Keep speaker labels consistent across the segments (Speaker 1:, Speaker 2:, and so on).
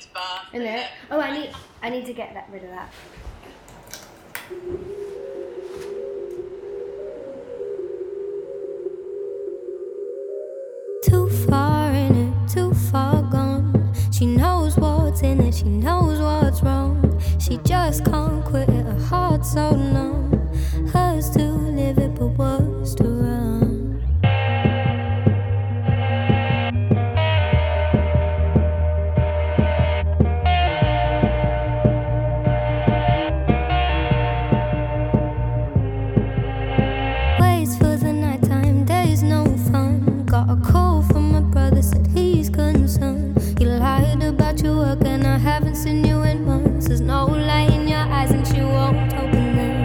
Speaker 1: In there? Oh, I need to get rid of that.
Speaker 2: Too far in it, too far gone. She knows what's in it, she knows what's wrong. She just can't quit it, her heart's so numb. Hers to live it, but worse to run. Waits for the nighttime, there's no fun. Got a call from my brother, said he's concerned. You lied about your work and I haven't seen you in months. There's no light in your eyes and she won't open them.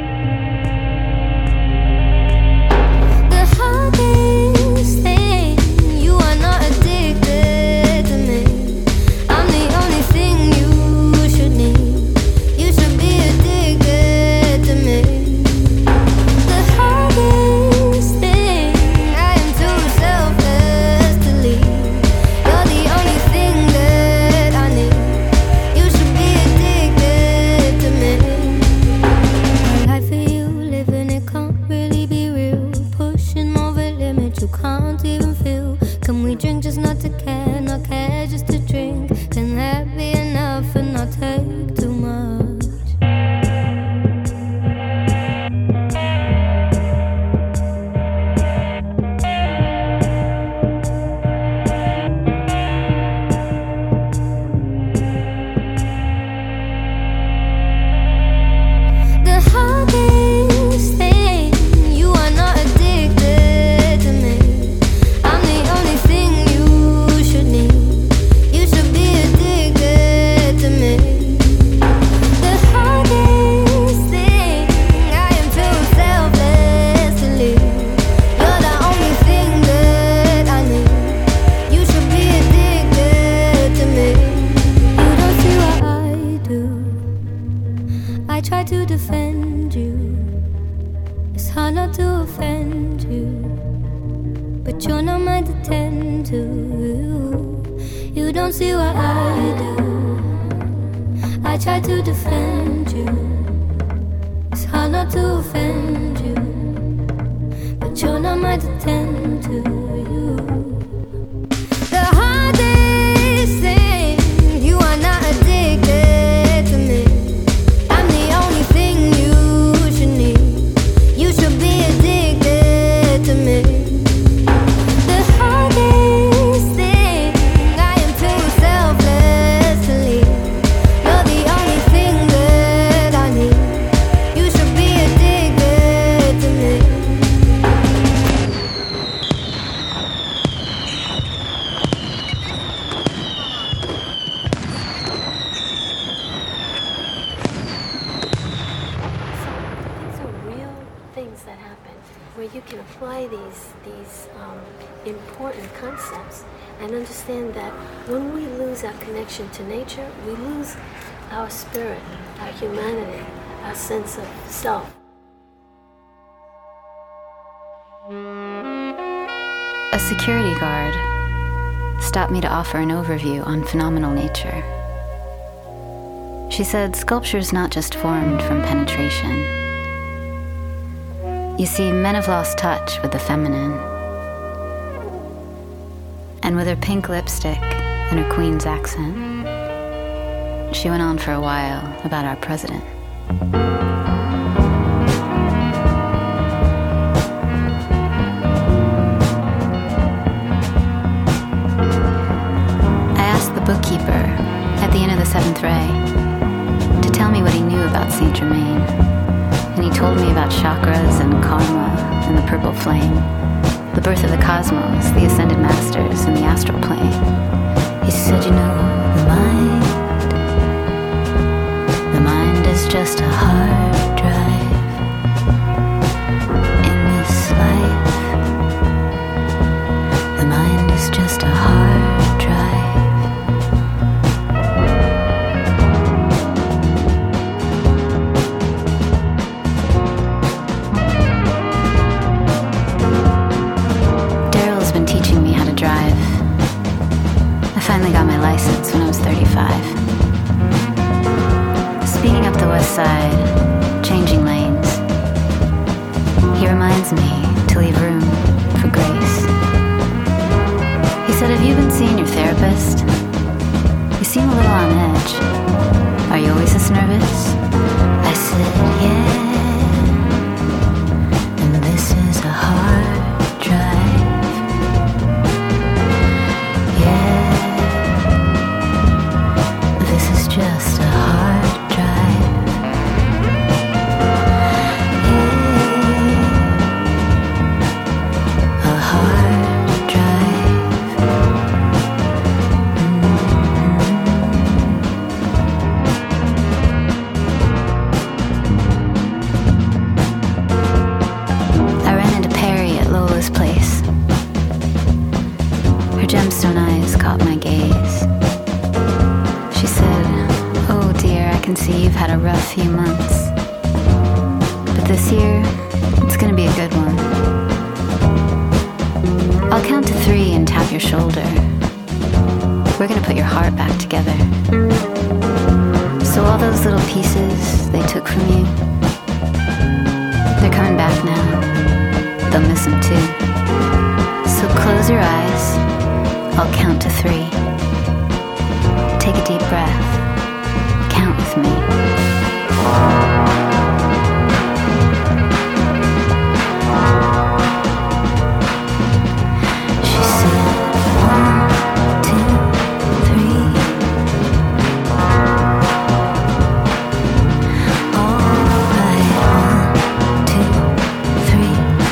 Speaker 2: The hardest thing, you are not addicted to me. I'm the only thing you should need. You should be addicted to me. The hardest thing, I am too selfless to leave. You're the only thing that I need. You should be addicted to me. My life for you, living it can't really be real. Pushing over limits you can't even feel. Can we drink just not to care, not care just to drink? Can that be enough and not take too much? The hardest thing, you are not addicted to me. I'm the only thing you should need. You should be addicted to me. The hardest thing, I am too selfless to leave. You're the only thing that I need. You should be addicted to me. You don't see what I do. I try to defend you. It's hard not to offend you, but you're not mine to tend to. You don't see what I do. I try to defend you. It's hard not to offend you, but you're not mine to tend to. The hardest thing, you are not addicted to me. I'm the only thing you should need. You should be addicted to me. The hardest thing, I am too selfless to leave. You're the only thing that I need. You should be addicted to me.
Speaker 3: These are real things that happen where you can apply these important concepts and understand that when we lose our connection to nature, we lose our spirit, our humanity, our sense of self.
Speaker 4: A security guard stopped me to offer an overview on phenomenal nature. She said sculpture's not just formed from penetration. You see, men have lost touch with the feminine. And with her pink lipstick and her queen's accent, she went on for a while about our president. I asked the bookkeeper at the end of the 7th ray to tell me what he knew about Saint Germain. And he told me about chakras and karma and the purple flame, the birth of the cosmos, the ascended masters, and the astral plane. He said, you know, the mind is just a hard drive in this life. The mind is just a hard drive. Daryl's been teaching me how to drive. said, have you been seeing your therapist? You seem a little on edge. Are you always this nervous? I said, yeah. And this is a hard drive. Yeah. This is just a hard drive. Yeah. A hard drive. I ran into Perry at Lola's place. Her gemstone eyes caught my gaze. She said, oh dear, I can see you've had a rough few months. But this year, it's gonna be a good one. I'll count to 3 and tap your shoulder. We're gonna put your heart back together. So all those little pieces they took from you, they're coming back now. They'll miss them too. So close your eyes. I'll count to 3. Take a deep breath. Count with me. She said, 1, 2, 3. All right, 1, 2, 3.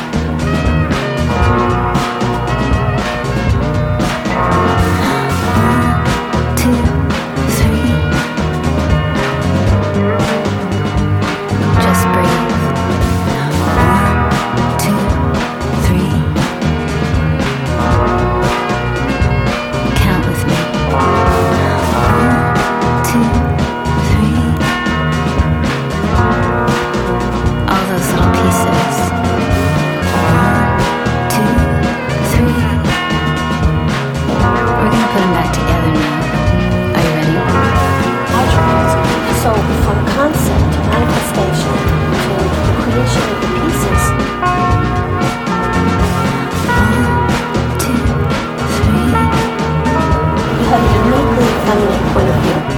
Speaker 4: 1, 2, 3. Just breathe. 1, 2, 3. Count with me. 1, 2, 3. All those little pieces. 1, 2, 3. We're gonna put them back together now. Are you ready?
Speaker 3: So from concept to manifestation to the creation of the pieces,
Speaker 4: 1, 2, 3.
Speaker 3: you have a uniquely feminine point of view.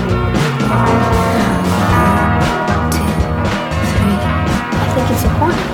Speaker 4: 1, 2, 3.
Speaker 3: I think it's important.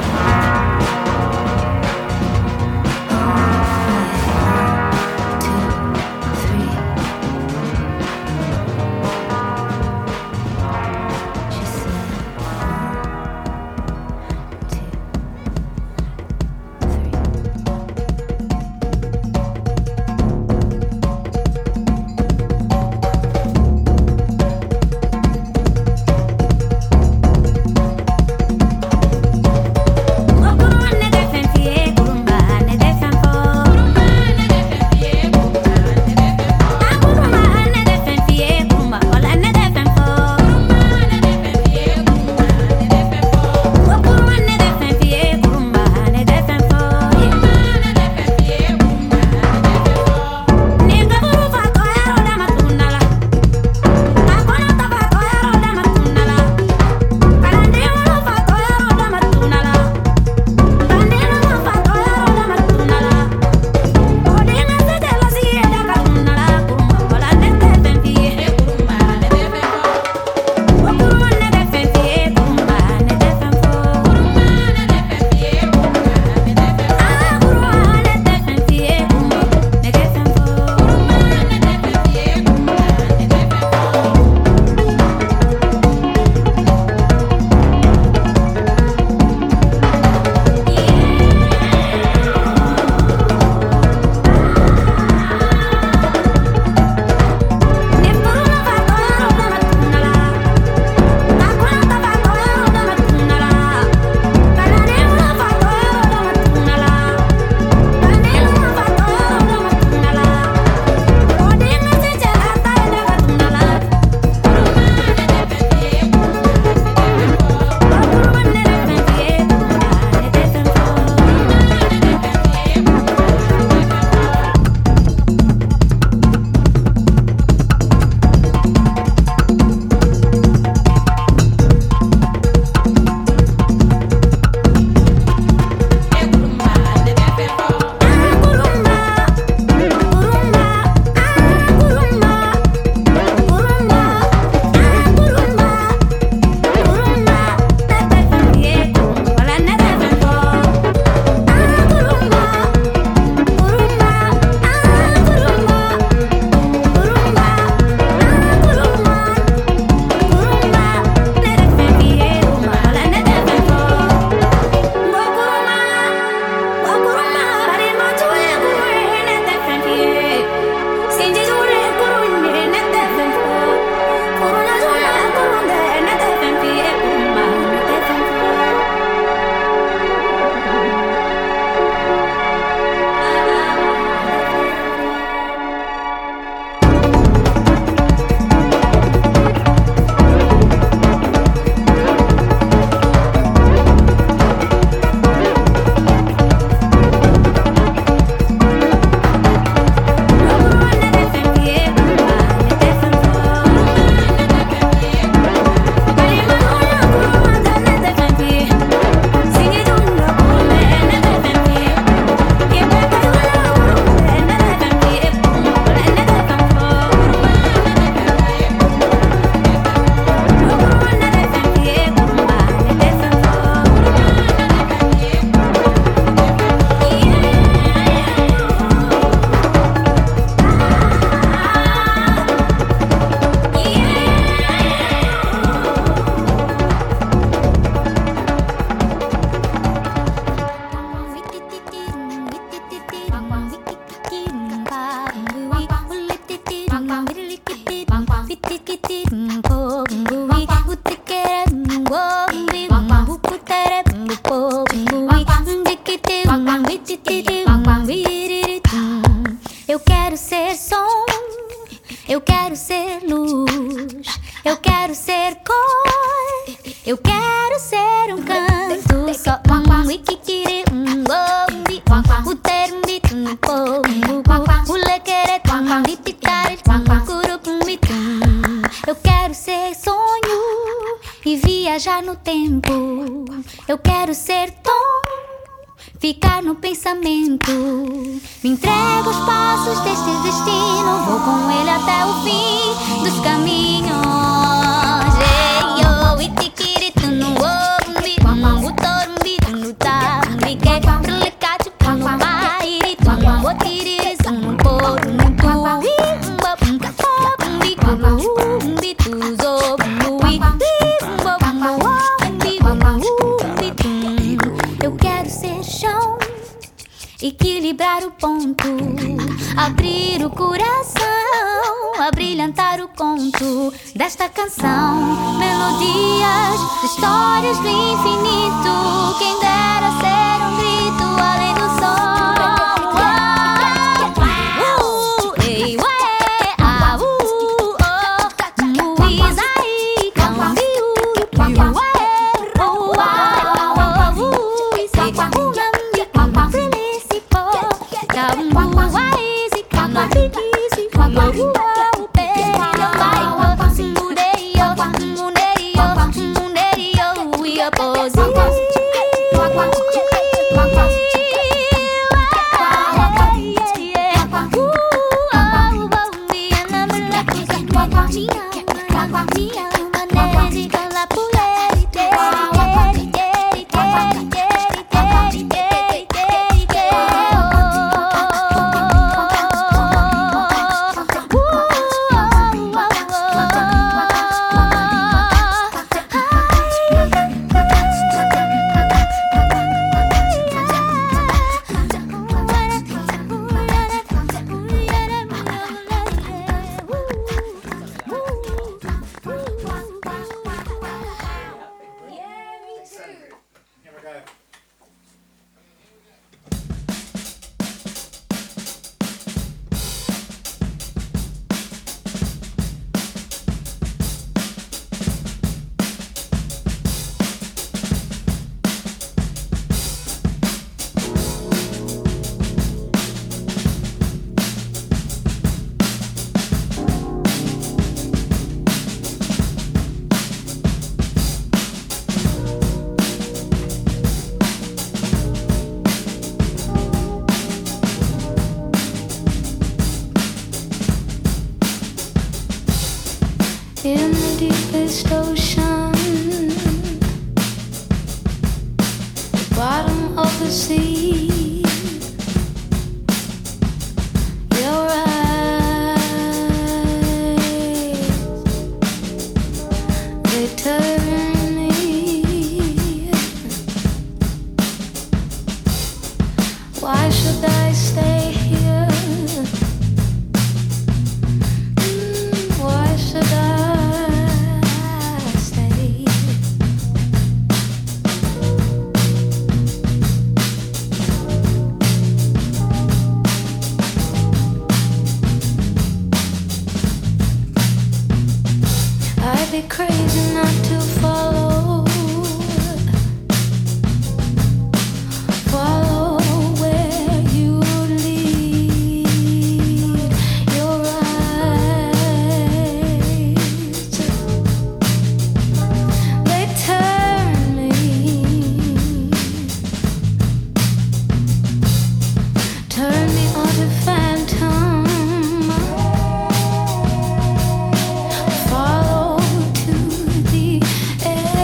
Speaker 2: Eu quero ser som, eu quero ser luz, eu quero ser cor, eu quero ser um canto só. Wikikiri, umbi, o termbi, o lequere, lipitari, curupumbi. Eu quero ser sonho e viajar no tempo. Eu quero ser tom, ficar no pensamento. Me entrego aos passos deste destino, vou com ele até o fim dos caminhos. Ei, itikirito no ombi, o torumbi no tambi, que lecate no mairito, o tiriris no poru no tui, umbi, umbi, tuzo, umbi, eu quero ser chão, equilibrar o ponto, abrir o coração, abrilhantar o conto desta canção. Melodias, histórias do infinito, quem dera ser um grito além do som. Ei, ué, ah, oh, Isaí, cambiu, in the deepest ocean, the bottom of the sea. Your eyes, they turn me. Why should I stay here? Why should I? I'd be crazy not to follow where you lead. Your eyes, they turn me on to phantom. Follow to the edge.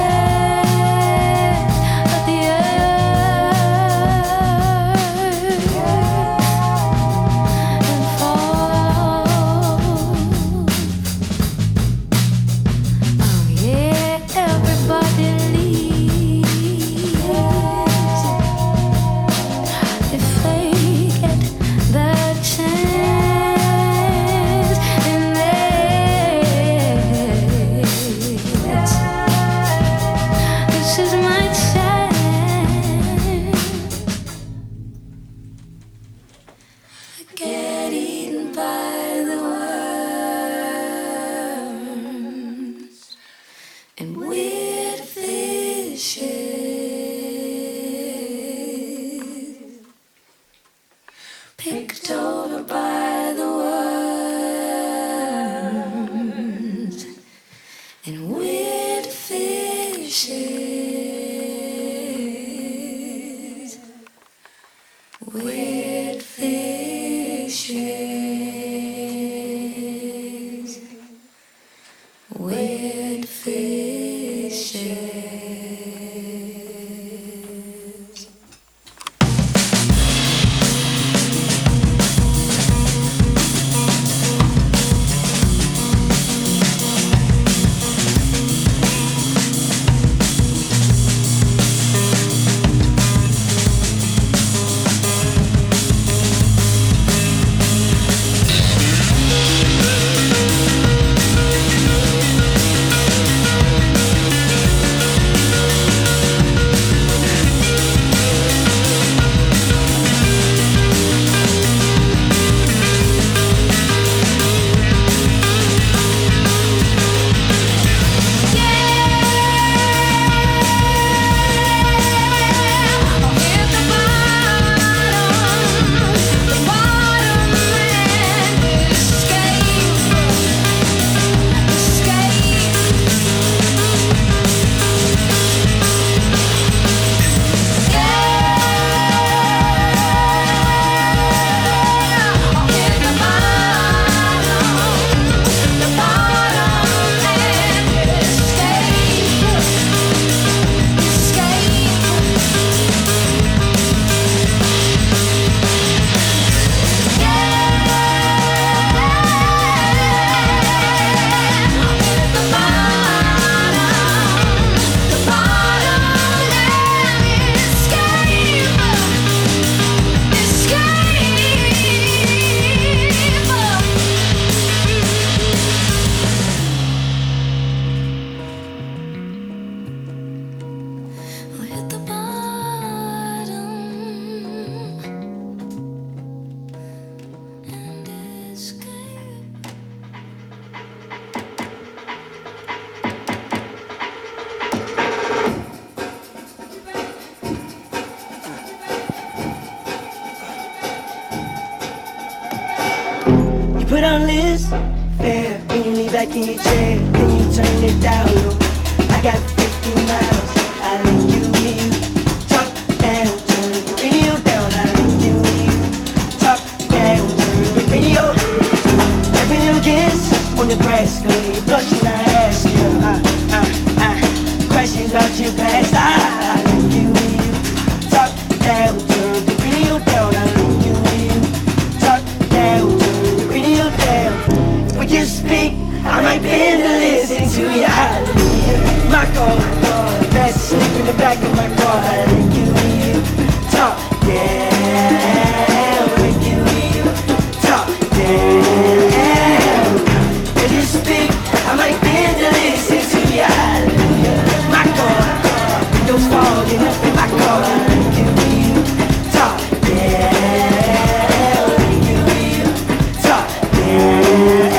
Speaker 5: on list. Fair, when you lean back in your chair, then you turn it down low. I got 50 miles, I link you with you. Talk down, turn the radio down. I link you with you. Talk down, turn the radio. Every little kiss on Nebraska, you blushing, I ask you. Questions about your past, I link you with you. Talk down, turn the radio down. I link you with you. Talk down, turn the radio down. When you speak, I might bend to listen to you. Hallelujah. My God, best sleep in the back of my car. I link you with you. Talk down, link you with you. Talk down. When you speak, I might bend to listen to you. Hallelujah. My God, windows fogging up in my car. I link you with you. Talk down, link you with you. Talk down.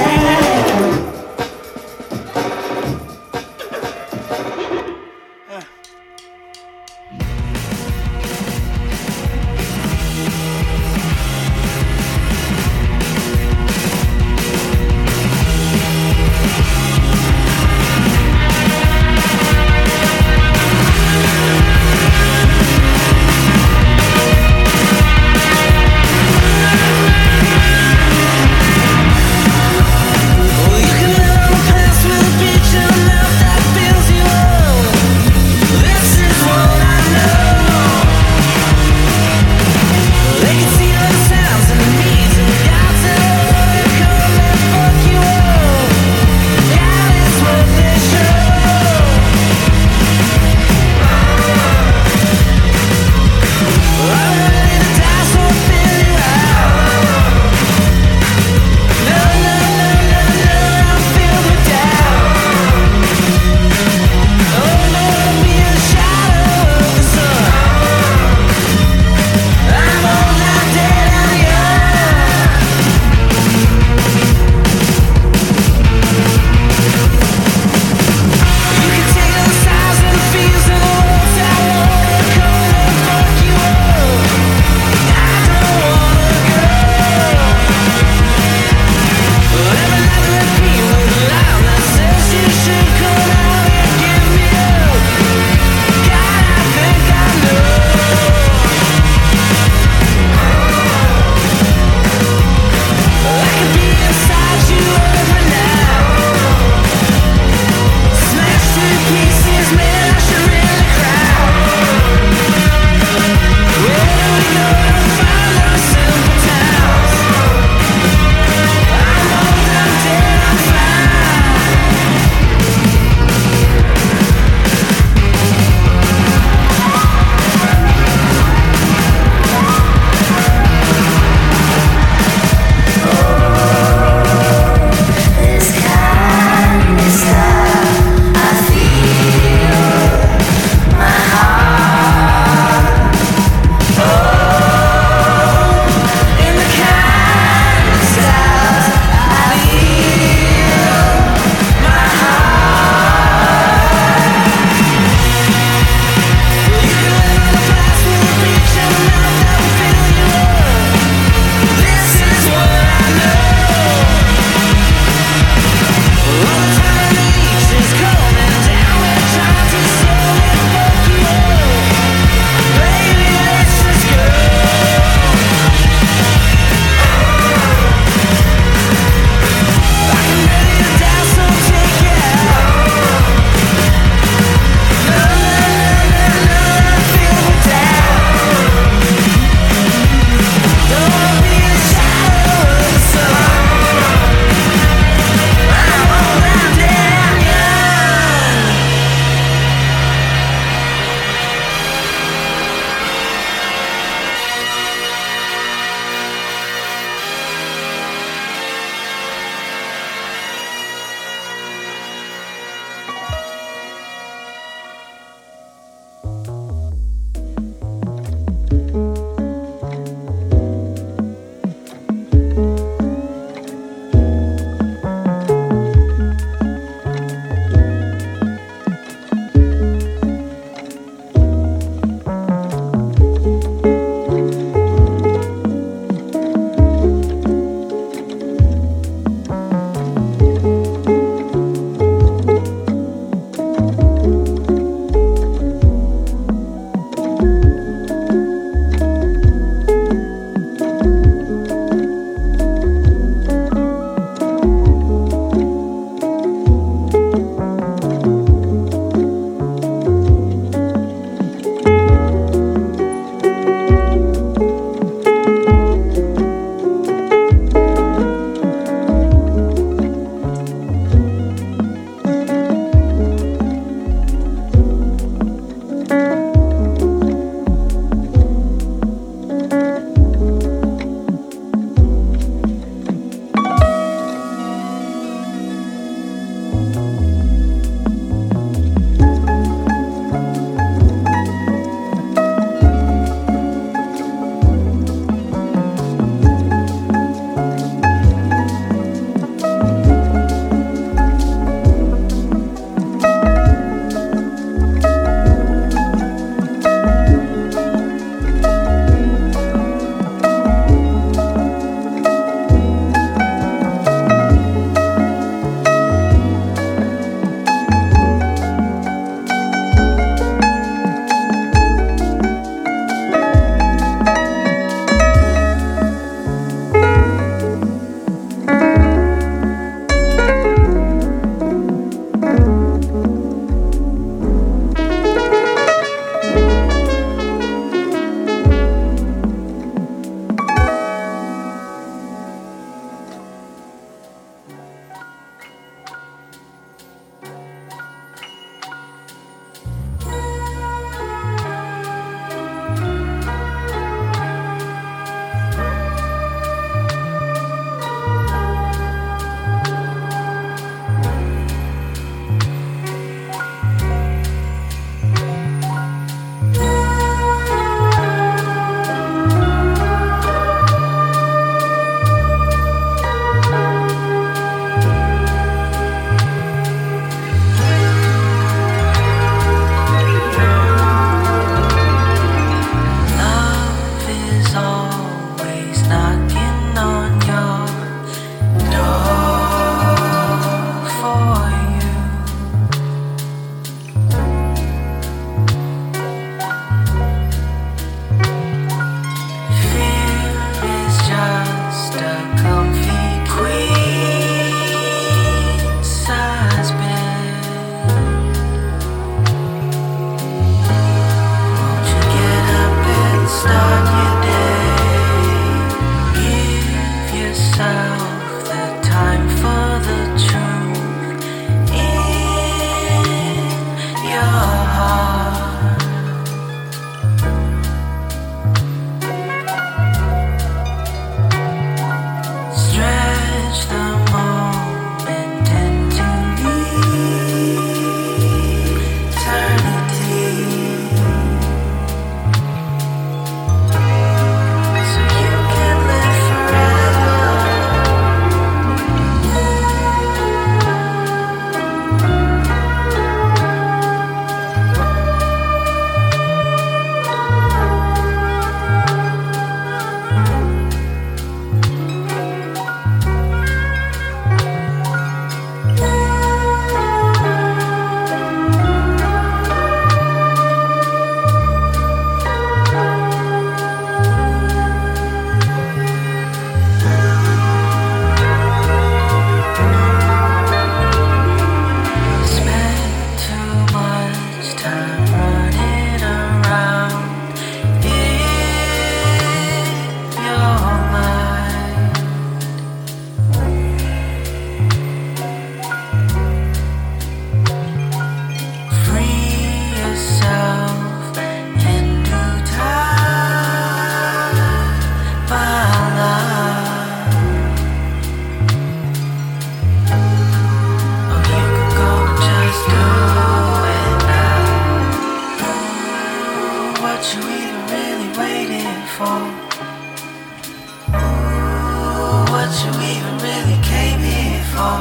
Speaker 5: for?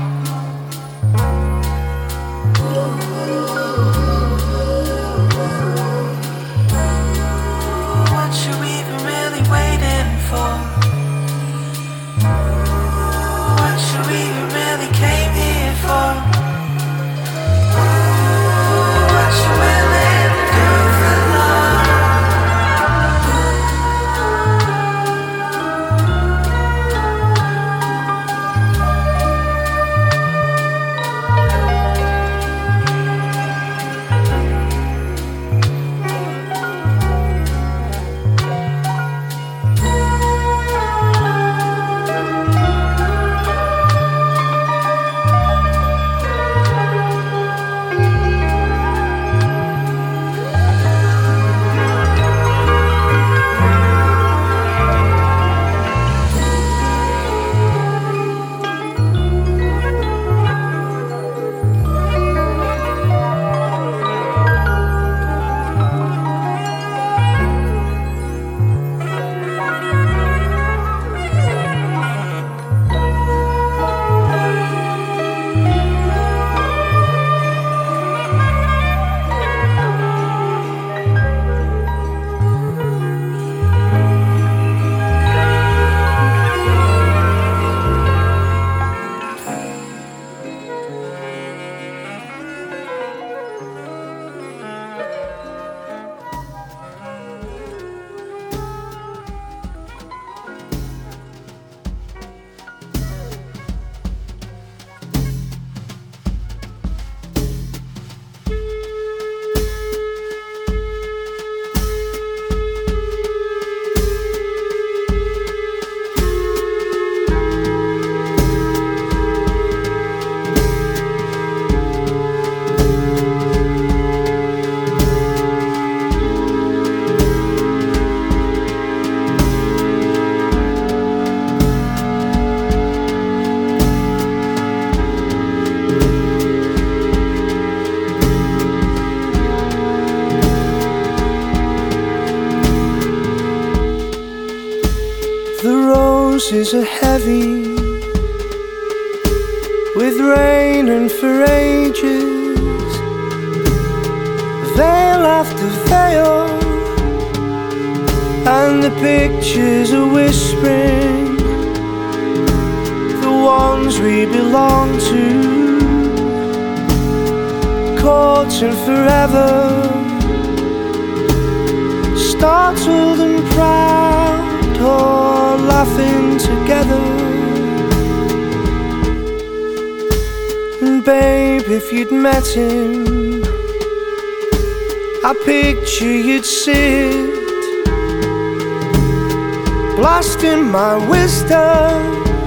Speaker 5: What you even really waiting for? What you even really came here for? What you willing to do for love? Roses are heavy with rain and for ages, veil after veil, and the pictures are whispering the ones we belong to, caught and forever, startled and proud, or laughing together. And babe, if you'd met him, I picture you'd sit blasting my wisdom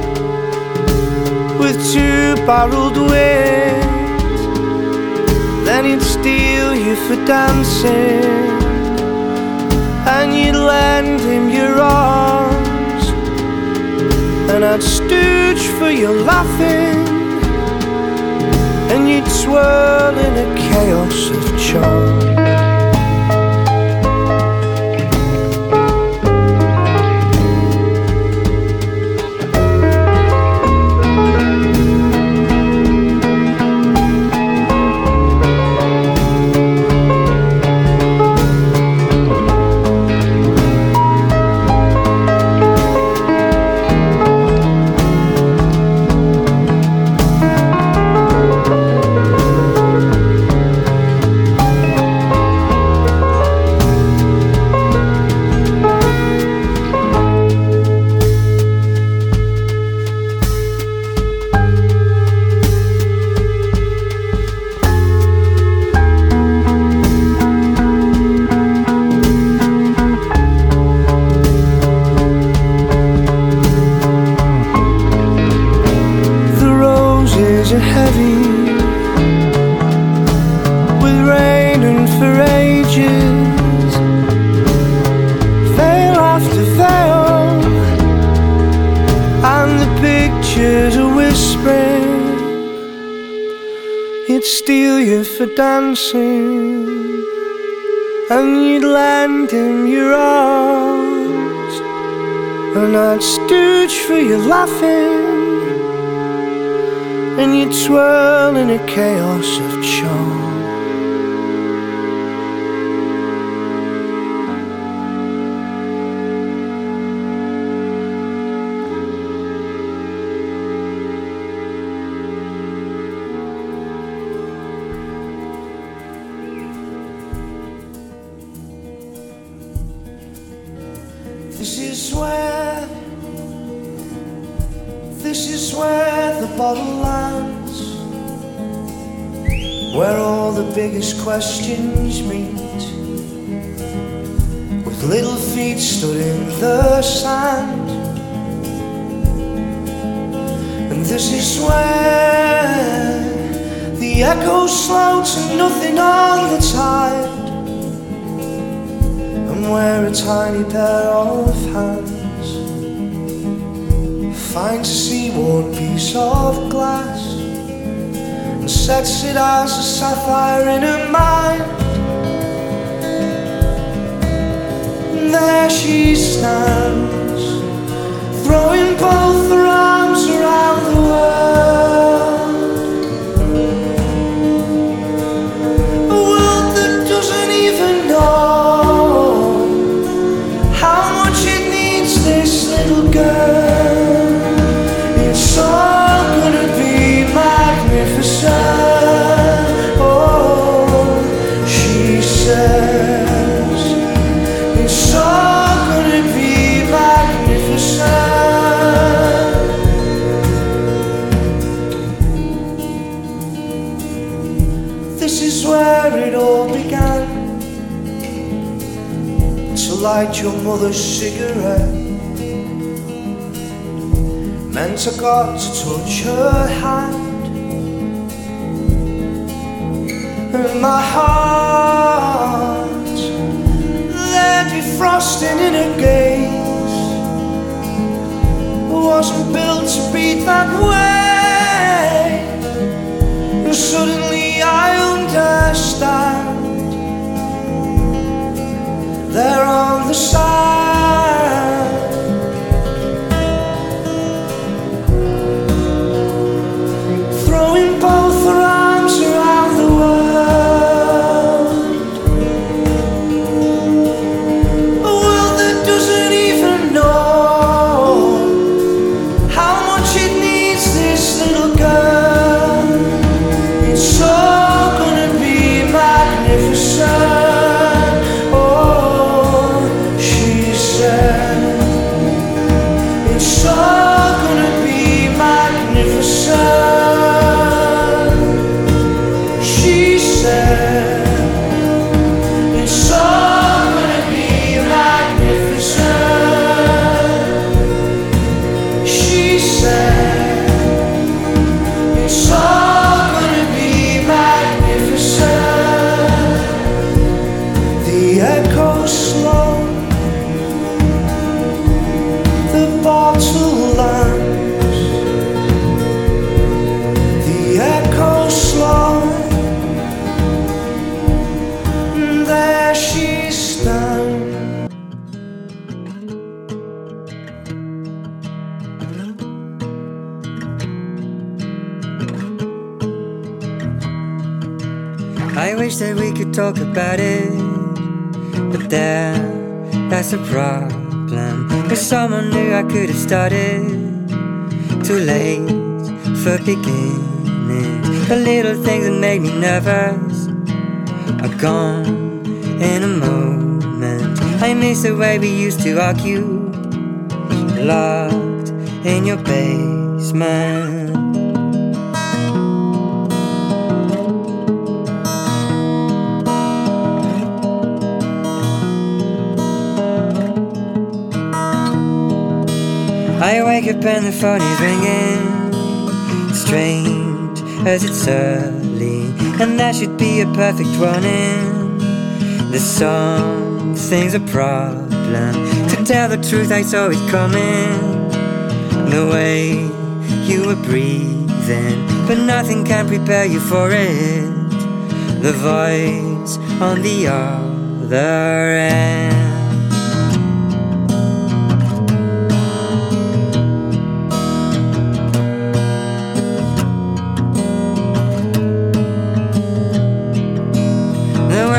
Speaker 5: with two-barreled wit. Then he'd steal you for dancing, and you'd lend him your arms, and I'd stooge for your laughing, and you'd swirl in a chaos of charm. Steal you for dancing, and you'd lend him your arms, and I'd stooge for your laughing, and you twirl in a chaos of charm. This is where the bottle lands, where all the biggest questions meet, with little feet stood in the sand. And this is where the echoes slow to nothing on the tide, and where a tiny pair of hands finds a sea-worn piece of glass and sets it as a sapphire in her mind. And there she stands, throwing both her arms around the world, a world that doesn't even know how much it needs this little girl. It's all gonna be magnificent, oh, she says. It's all gonna be magnificent. This is where it all began, to light your mother's cigarette, meant I got to touch her hand, and my heart there'd be frosting in her gaze. I wasn't built to beat that way, and suddenly I understand. There on the side, throwing both her arms around the world, a world that doesn't even know how much it needs this little girl. It's all gonna be magnificent, oh, she said. It's all gonna be magnificent, she said. It's all gonna be magnificent, she said. It's all gonna be magnificent. The echoes slow, the bottle lands, the echoes slow, and there she stands.
Speaker 6: I wish that we could talk about it, but that's a problem. If someone knew I could have started, too late for beginning. The little things that made me nervous are gone in a moment. I miss the way we used to argue, locked in your basement. I wake up and the phone is ringing, strange as it's early, and that should be a perfect warning. There's something's a problem. To tell the truth, I saw it coming, the way you were breathing, but nothing can prepare you for it. The voice on the other end.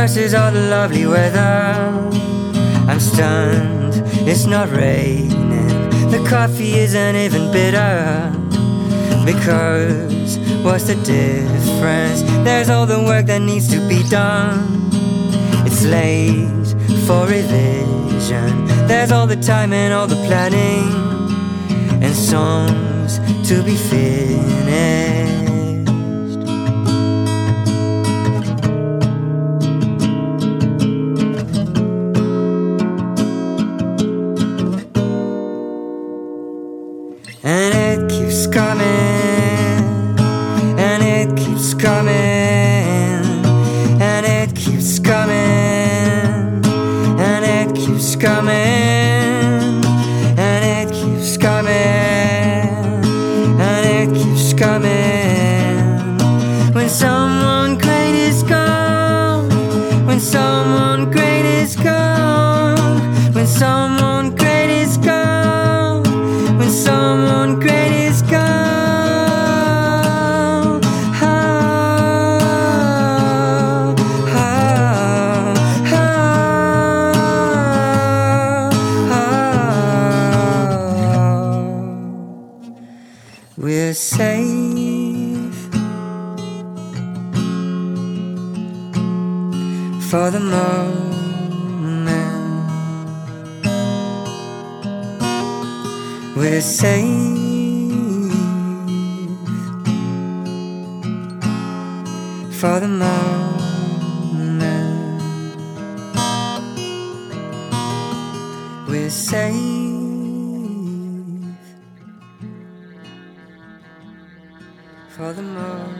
Speaker 6: versus all the lovely weather. I'm stunned, it's not raining. The coffee isn't even bitter. Because what's the difference? There's all the work that needs to be done. It's late for revision. There's all the time and all the planning, and songs to be finished. And it keeps coming, and it keeps coming, and it keeps coming, and it keeps coming, and it keeps coming, and it keeps coming. When someone great is gone, when someone great is gone, when someone great is gone, when someone great is gone. Ah, ah, ah, ah. We're safe for the moment. We're safe for the moment. We're safe for the moment.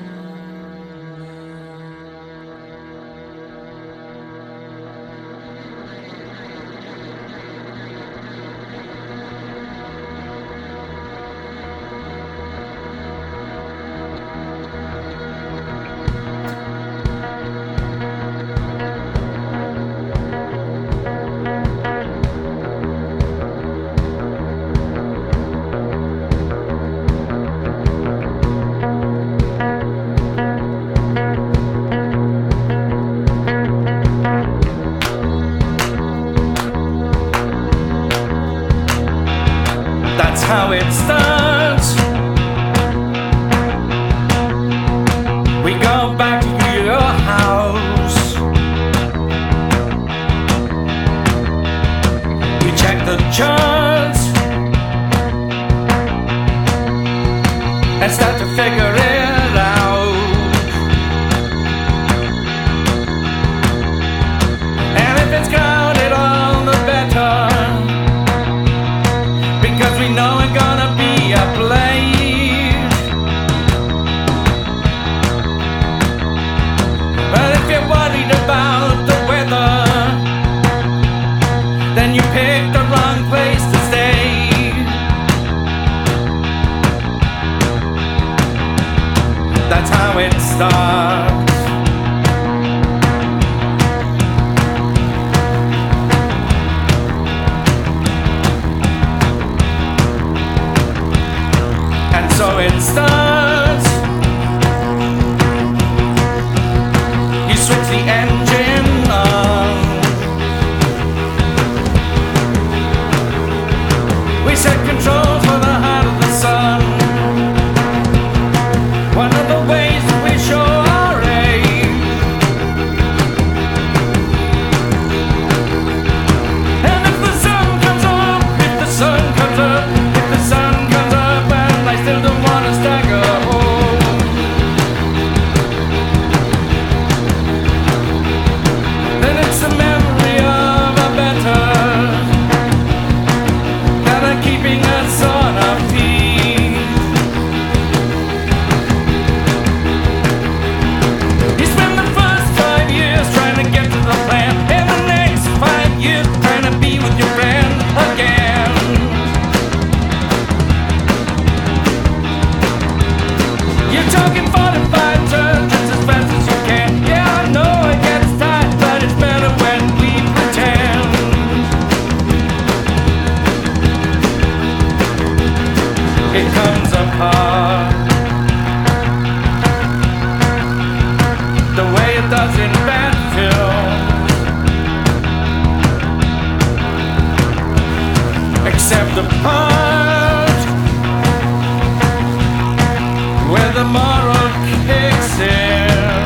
Speaker 7: That's how it starts. We go back to your house. You check the charts and start to figure it out. And if it's crowded, all the better. Because we know we're gonna be a place. But if you're worried about the weather, then you picked the wrong place to stay. That's how it starts. And so it starts. You switch the engine on. We set controls for the heart of the sun. One of the ways that we show our age. And if the sun comes up, if the sun comes up, if the sun comes up, and I still don't wanna stagger home, then it's the memory of a better that are keeping us on our feet. You spend the first 5 years trying to get to the plan, and the next 5 years trying to be with your friend again. You're talking 45 turns just as fast as you can. Yeah, I know it gets tight, but it's better when we pretend. It comes apart the way it does in bad film. where the moral kicks in.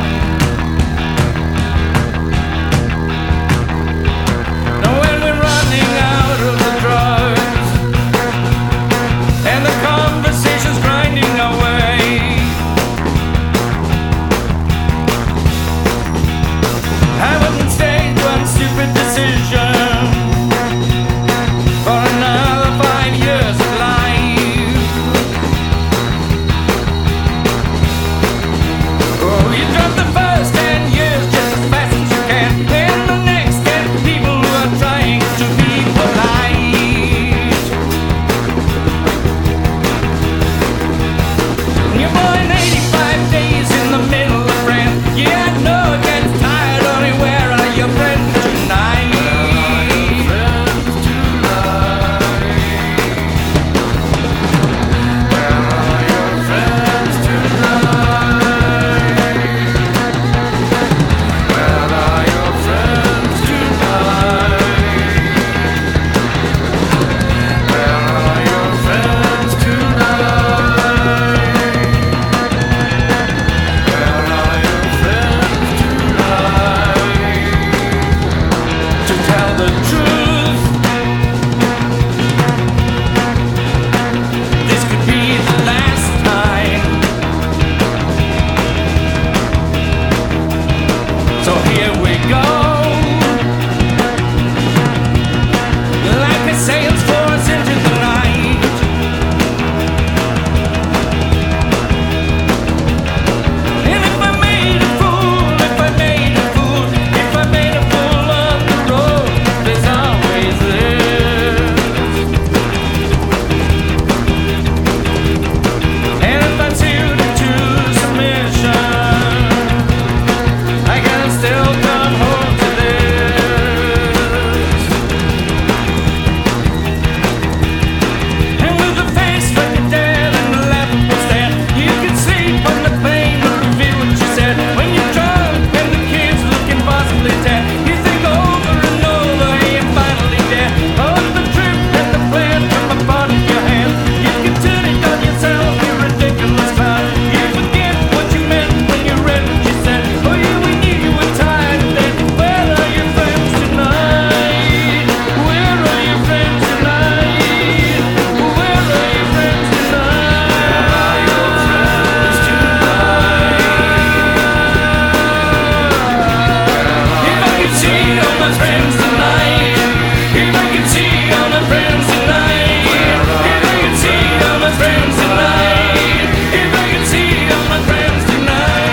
Speaker 7: Now when we're running out of the drugs and the conversation's grinding away, I wouldn't stay one stupid decision for another 5 years of life. Oh, you drop the first 10 years just as fast as you can, and the next 10 people who are trying to be polite. You're born 85 days in the middle of France. Yeah, I know it gets tired, only where are your friends tonight? To tell the truth, this could be the last time. So here we go, like a sails force into the night. And if I made a fool, if I made a fool, if I made a fool on the road, there's always this. And if I tuned to submission, I can still come home to this. And with a face like a dead and a laughable stand, you can sleep on the plane or reveal what you said. When you're drunk and the kids looking possibly dead, you think over and over, you're finally dead. Oh, the trip and the plan come apart in your hand. You can turn it on yourself, you ridiculous clown. You forget what you meant when you read what you said. Oh, yeah, we knew you were tired of that. Where are your friends tonight? Where are your friends tonight? Where are your friends tonight? If I could see all my friends tonight, if I could see all my friends tonight, if I could see all my friends tonight, if I could see all my friends tonight.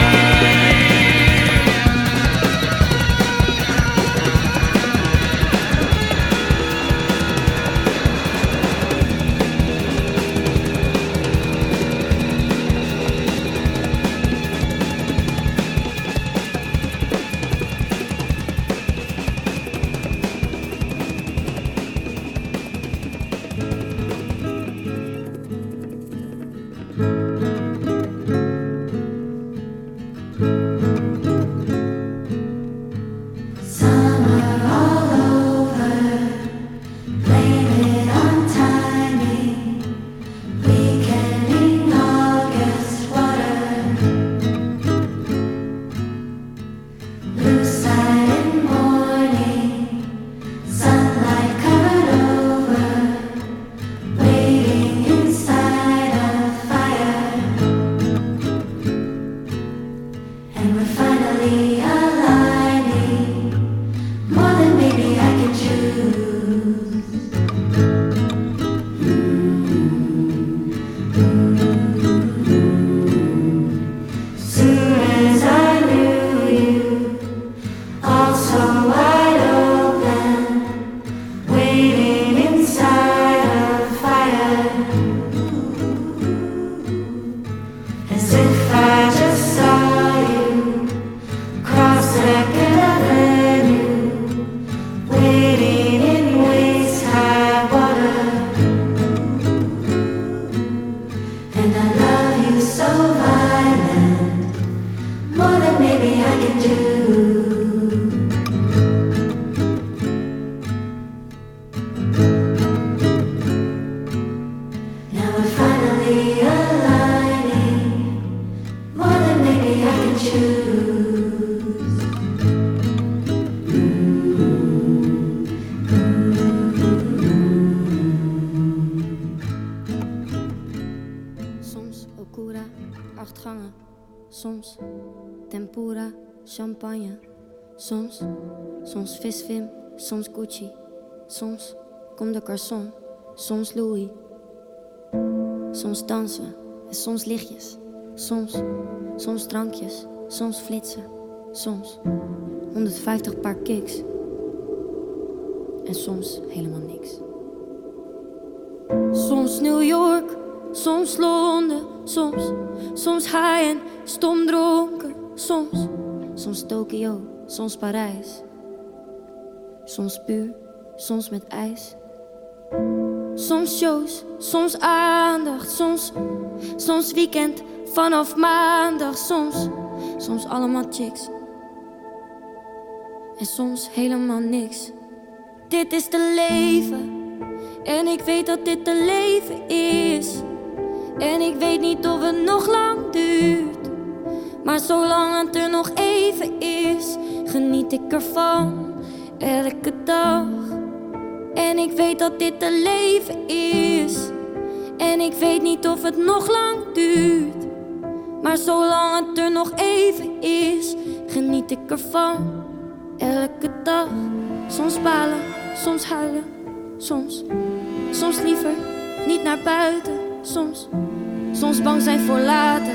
Speaker 2: Now we're finally aligning. Tempura, 8 gangen. Soms tempura, champagne. Soms visvim, soms Gucci. Soms Comme de Garçon, soms Louis. Soms dansen en soms lichtjes. Soms drankjes, soms flitsen. Soms 150 paar kicks. En soms helemaal niks. Soms New York, soms Londen. Soms high en stom dronken. Soms Tokio, soms Parijs. Soms puur, soms met ijs. Soms shows, soms aandacht. Soms weekend vanaf maandag. Soms allemaal chicks. En soms helemaal niks. Dit is te leven. En ik weet dat dit te leven is. En ik weet niet of het nog lang duurt. Maar zolang het er nog even is, geniet ik ervan. Elke dag. En ik weet dat dit te leven is. En ik weet niet of het nog lang duurt. Maar zolang het er nog even is, geniet ik ervan. Elke dag. Soms balen, soms huilen. Soms liever niet naar buiten. Soms bang zijn voor later.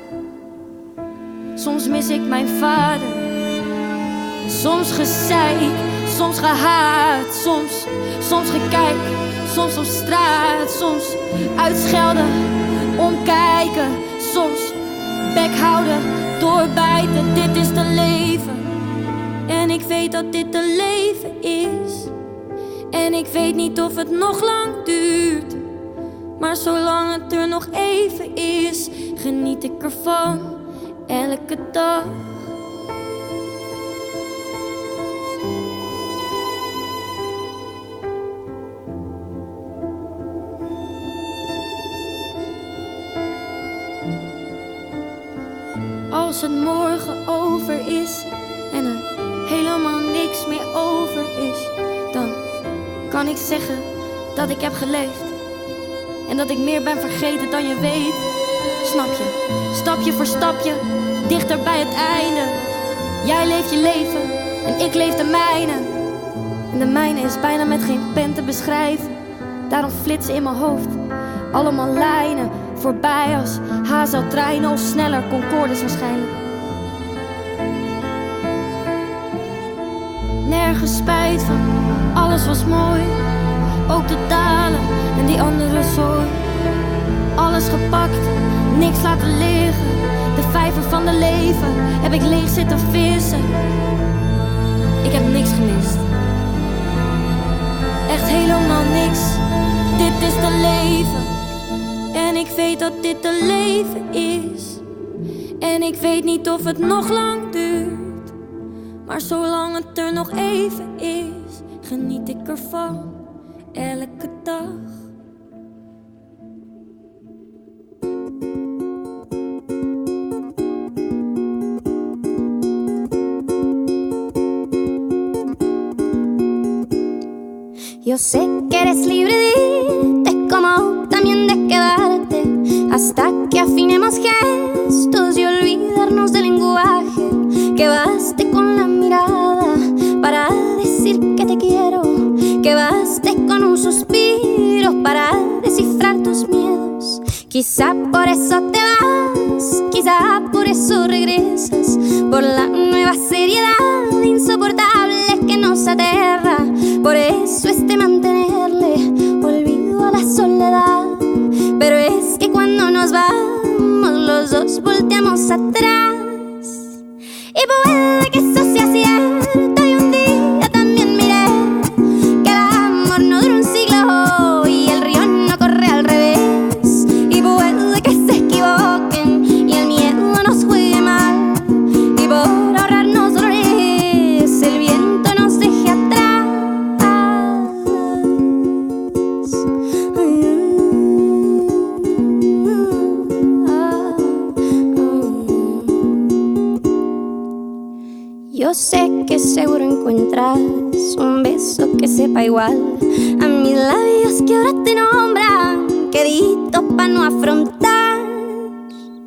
Speaker 2: Soms mis ik mijn vader. Soms gezeik, soms gehaat. Soms gekijk, soms op straat. Soms uitschelden, omkijken. Soms bek houden, doorbijten. Dit is te leven. En ik weet dat dit te leven is. En ik weet niet of het nog lang duurt. Maar zolang het er nog even is, geniet ik ervan. Elke dag. Als het morgen over is en er helemaal niks meer over is, dan kan ik zeggen dat ik heb geleefd. En dat ik meer ben vergeten dan je weet. Snap je? Stapje voor stapje, dichter bij het einde. Jij leeft je leven en ik leef de mijne. En de mijne is bijna met geen pen te beschrijven. Daarom flitsen in mijn hoofd allemaal lijnen voorbij als HSL-treinen of sneller Concordes waarschijnlijk. Nergens spijt van, alles was mooi. Ook de dalen en die andere zooi. Alles gepakt, niks laten liggen. De vijver van de leven heb ik leeg zitten vissen. Ik heb niks gemist. Echt helemaal niks. Dit is te leven. En ik weet dat dit te leven is. En ik weet niet of het nog lang duurt. Maar zolang het er nog even is, geniet ik ervan. Elke dag.
Speaker 8: Yo sé que eres libre de irte, como también de quedarte, hasta que afinemos gestos y olvidarnos del lenguaje. Que baste con la mirada para decir que te quiero. Que baste con un suspiro para descifrar tus miedos. Quizá por eso te vas, quizá por eso regresas, por la nueva seriedad insoportable que nos aterra. Por eso es de mantenerle olvido a la soledad. Pero es que cuando nos vamos los dos volteamos atrás. Y puede que eso sea cierto y un día también miré que el amor no dura un siglo y el río no corre al revés. Y puede que se equivoquen y el miedo nos juegue mal. Y por ahorrarnos dolores el viento nos deje atrás. Yo sé que seguro encuentras un beso que sepa igual a mis labios que ahora te nombran, queditos pa' no afrontar.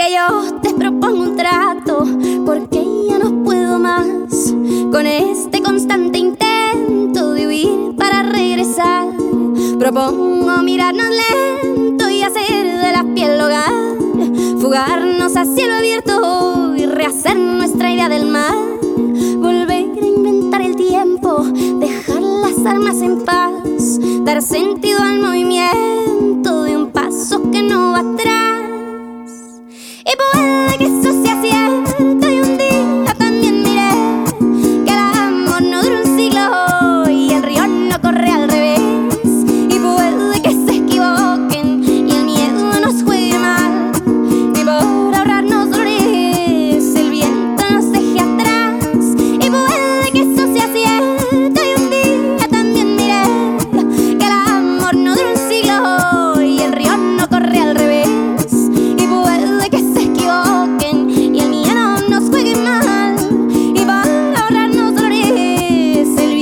Speaker 8: que yo te propongo un trato, porque ya no puedo más con este constante intento de huir para regresar. Propongo mirarnos lento y hacer de la piel hogar, fugarnos a cielo abierto y rehacer nuestra idea del mar. Volver a inventar el tiempo, dejar las armas en paz, dar sentido al movimiento de un paso que no va atrás. Y puede que eso sea cierto y un día también miré que el amor no dura un siglo y el río no corre al revés. Y puede que se equivoquen y el miedo nos juegue mal, y por ahorrarnos dolores el viento nos deje atrás. Y puede que eso sea cierto y un día también miré que el amor no dura un siglo y el río no corre al revés. Y puede que se equivoquen y el miedo nos juegue mal, y para ahorrarnos dolores el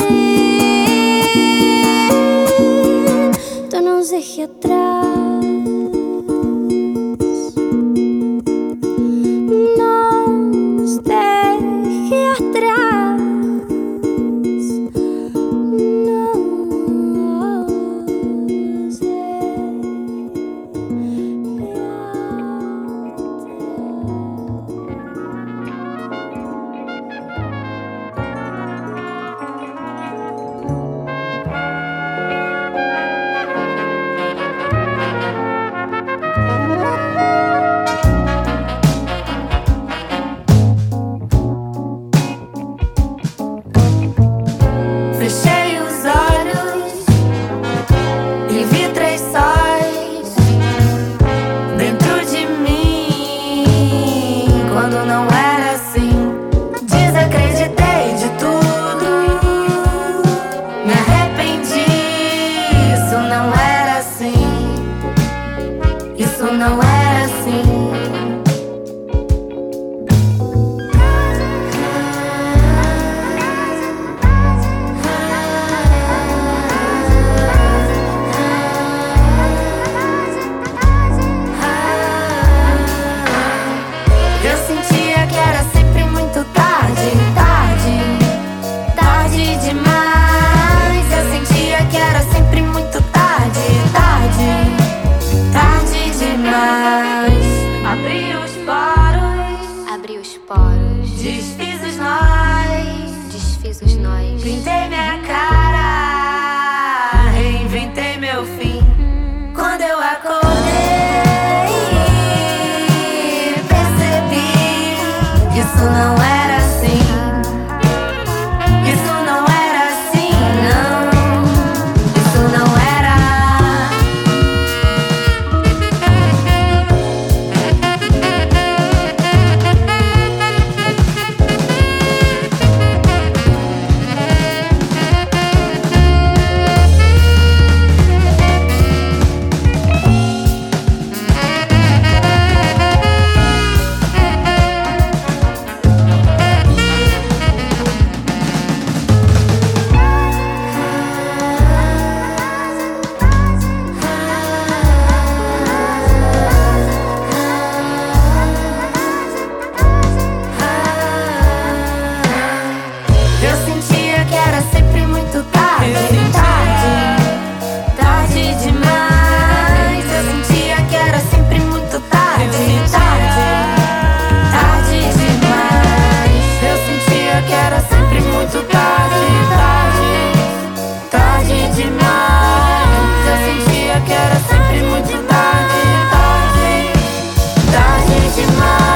Speaker 8: viento nos deje atrás. Nos deje atrás. Nos
Speaker 9: Fechei os olhos e vi três sóis dentro de mim. Quando não era assim, desacreditei de tudo, me arrependi. Isso não era assim, isso não era assim. Eu sentia que era sempre muito tarde, tarde, tarde demais. Eu sentia que era sempre muito tarde, tarde, tarde demais. Abri os poros,
Speaker 4: Abri os poros,
Speaker 9: desfiz os nós,
Speaker 4: desfiz os nós.
Speaker 9: pintei minha cara, reinventei meu fim. Quando eu acordei, percebi que isso não era assim. Isso não era assim, não. Isso não era. Eu sentia que era sempre muito tarde, tarde, tarde demais. Eu sentia que era sempre muito tarde, tarde, tarde demais. Eu sentia que era sempre muito tarde, tarde, tarde demais. Eu sentia que era sempre muito tarde, tarde, tarde demais.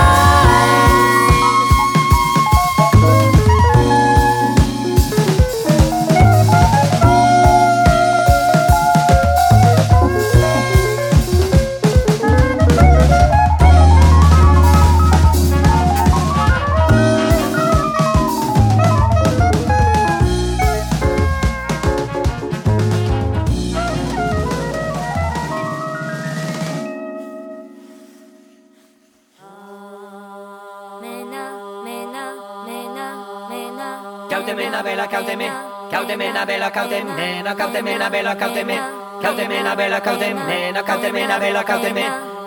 Speaker 5: Cautemena bella cauteme, cautemena bella cautemena, cautemena bella cauteme, cautemena bella cautemena, cautemena bella cauteme,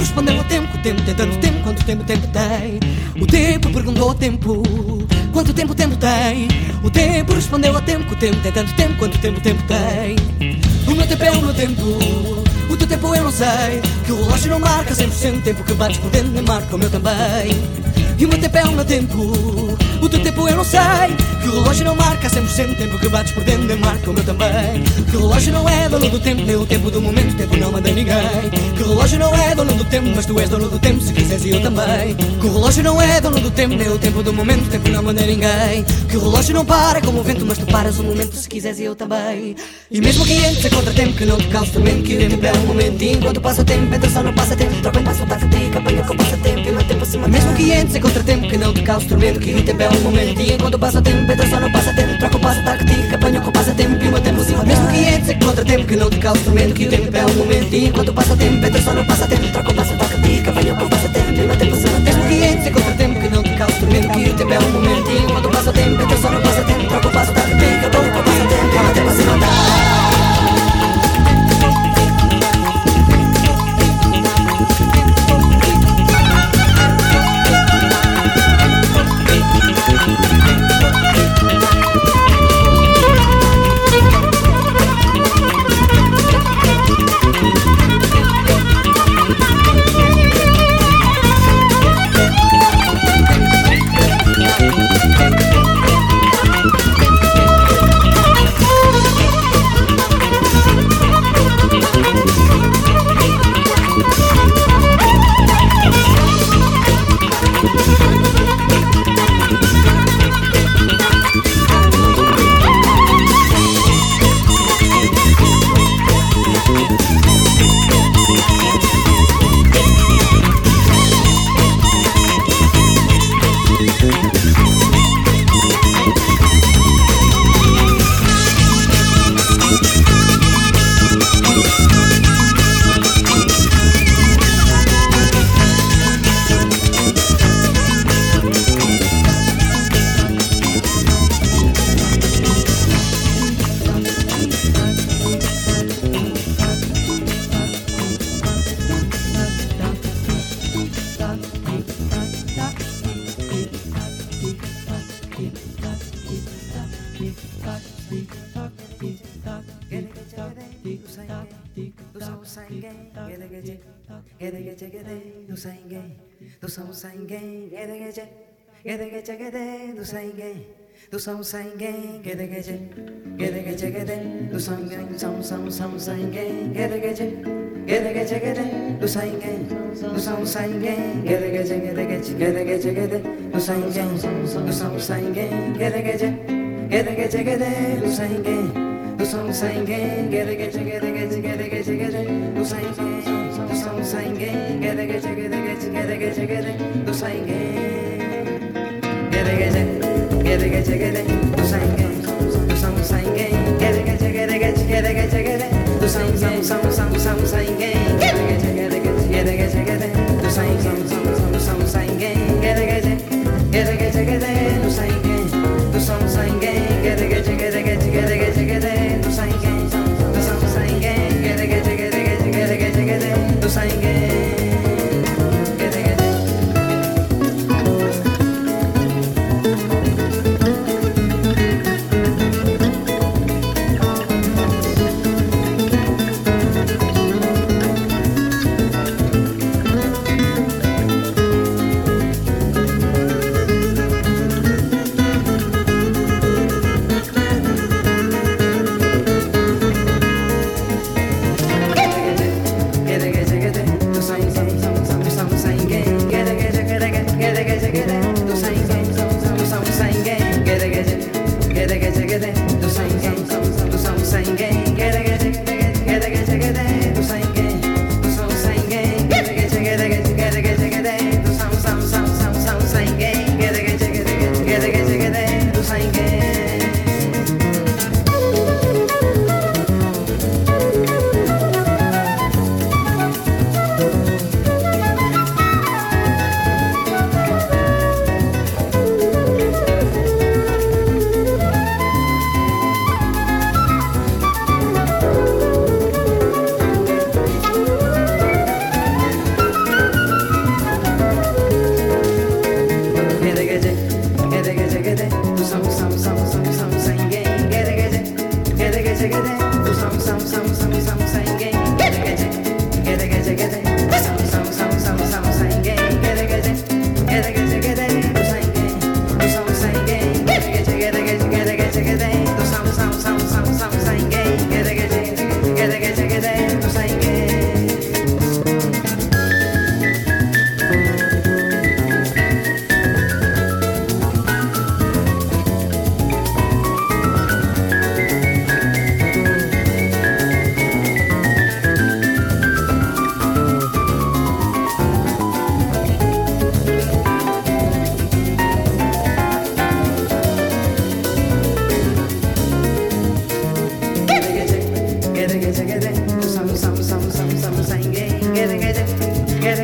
Speaker 10: respondeu ao tempo, o tempo tem tanto tempo quanto tempo tem. O tempo perguntou ao tempo, quanto tempo tem. O tempo respondeu ao tempo, o tempo tem tanto tempo quanto tempo tem. O meu tempo é o meu tempo, o teu tempo eu não sei. Que o relógio não marca 100% o tempo que bates por dentro, nem marca o meu também. E o meu tempo é o meu tempo, o teu tempo eu não sei. Que o relógio não marca 100% o tempo que bates por dentro, nem marca o meu também. Que o relógio não é dono do tempo, nem o tempo do momento, o tempo não manda ninguém. Que o relógio não é dono do tempo, mas tu és dono do tempo, se quiseres e eu também. Que o relógio não é dono do tempo, nem o tempo do momento, o tempo não manda ninguém. Que o relógio não para como o vento, mas tu paras o momento, se quiseres e eu também. E mesmo que entres a contratempo, que não te cause tormento, que o tempo é um momento. E enquanto passa tempo, entra só no passatempo, troca em passo, passa-te, apanha com o passatempo e mantém-te acima. Mesmo que entres a contratempo, que não te cause tormento, que o tempo é um momento. E enquanto passa tempo, entra só no passatempo, troca o passo, taca-te, apanha com o passatempo e mantém-te acima. Mesmo que entres a contratempo, que não te cause tormento, que o tempo é um momento. E enquanto passa tempo, entra só no passatempo, troca o passo, taca-te, apanha com o passatempo e mantém-te acima. Mesmo que entres a contratempo, que não te cause tormento, que o tempo é um momento. E enquanto passa tempo, entra só no passatempo, troca o passo, taca-te, apanha com o passatempo e mantém-te acima.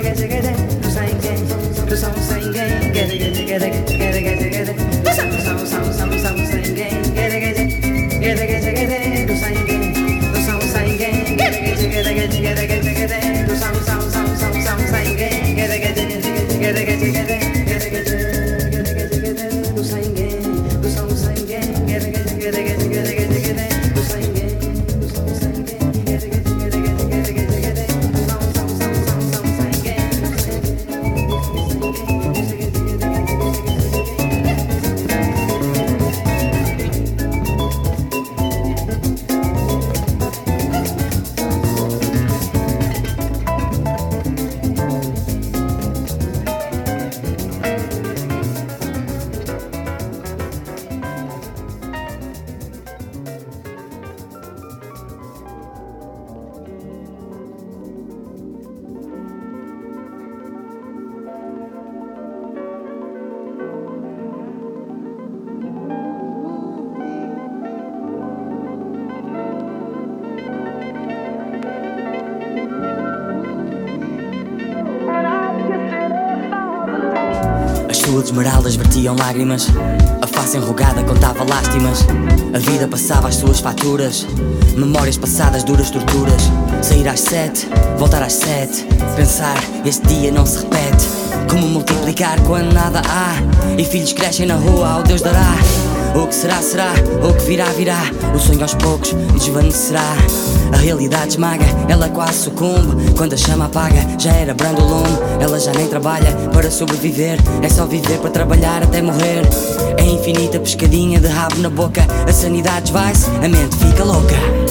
Speaker 11: Suas esmeraldas vertiam lágrimas, a face enrugada contava lástimas. A vida passava as suas faturas, memórias passadas, duras torturas. Sair às 7, voltar às 7, pensar, este dia não se repete. Como multiplicar quando nada há, e filhos crescem na rua, ao Deus dará. O que será, será, o que virá, virá. O sonho aos poucos desvanecerá. A realidade esmaga, ela quase sucumbe. Quando a chama apaga, já era brando o lume. Ela já nem trabalha para sobreviver, é só viver para trabalhar até morrer. É infinita pescadinha de rabo na boca. A sanidade vai-se, a mente fica louca.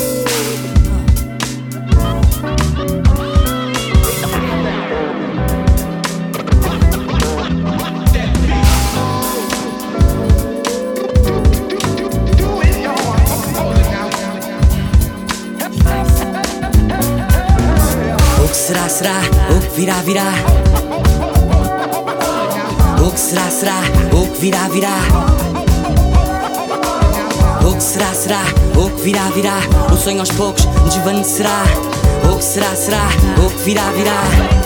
Speaker 11: Será, será, o que virá, virá. O que será, será, o que virá, virá. O que será, será, o que virá, virá. O sonho aos poucos desvanecerá. O que será, será, o que virá, virá.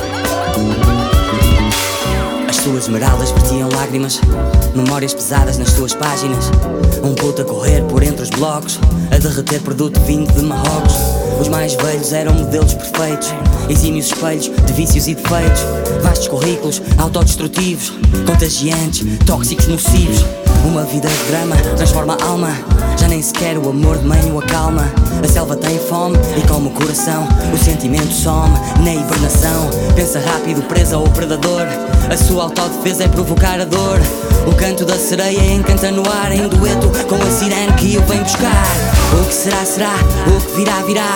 Speaker 11: As suas esmeraldas vertiam lágrimas, memórias pesadas nas suas páginas. Um puto a correr por entre os blocos, a derreter produto vindo de Marrocos. Os mais velhos eram modelos perfeitos, exímios espelhos de vícios e defeitos. Vastos currículos autodestrutivos, contagiantes, tóxicos, nocivos. Uma vida de drama transforma a alma, já nem sequer o amor de mãe o acalma. A selva tem fome e come o coração, o sentimento some na hibernação. Pensa rápido, presa ao predador, a sua autodefesa é provocar a dor. O canto da sereia encanta no ar, em dueto com a sirene que o vem buscar. O que será, será, o que virá, virá.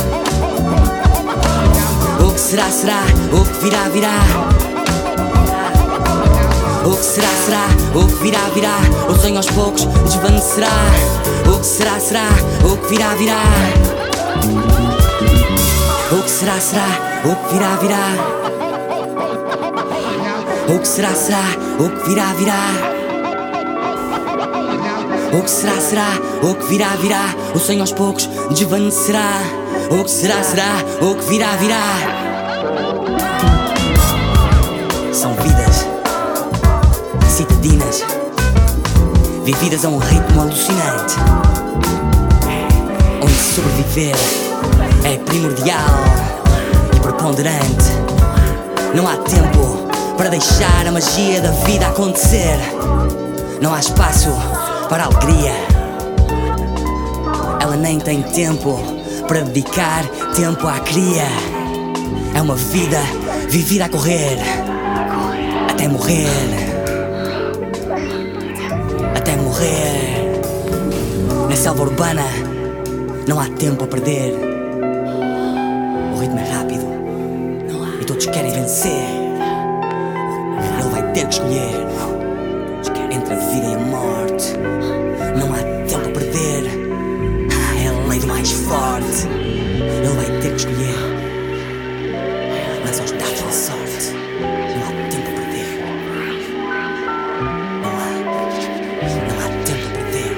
Speaker 11: O que será, será, o que virá, virá. O que será, será, o que virá, virá. O sonho aos poucos desvanecerá. O que será, será, o que virá, virá. O que será, será, o que virá, virá. O que será, será, o que virá, virá. O que será, será, o que virá, virá. O sonho aos poucos desvanecerá. O que será, será, o que virá, virá. São vidas citadinas, vividas a um ritmo alucinante, onde sobreviver é primordial e preponderante. Não há tempo para deixar a magia da vida acontecer. Não há espaço para alegria. Ela nem tem tempo para dedicar tempo à cria. É uma vida vivida a correr até morrer. Até morrer. Na selva urbana não há tempo a perder. O ritmo é rápido e todos querem vencer. Ele vai ter que escolher entre a vida e a morte. Não há tempo a perder. É a lei do mais forte. Ele vai ter que escolher. Mas aos dados da sorte não há tempo a perder. Não há tempo a perder.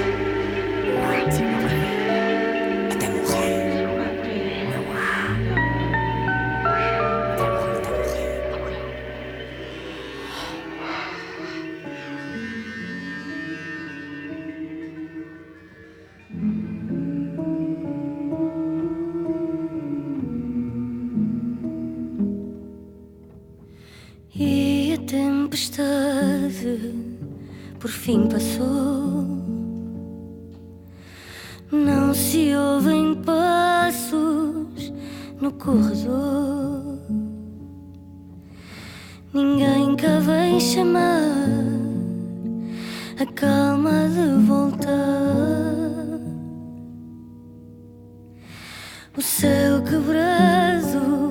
Speaker 11: Até morrer. Até morrer.
Speaker 2: E a tempestade por fim passou. Não se ouvem passos no corredor. Ninguém cá vem chamar a calma de volta. O céu quebrado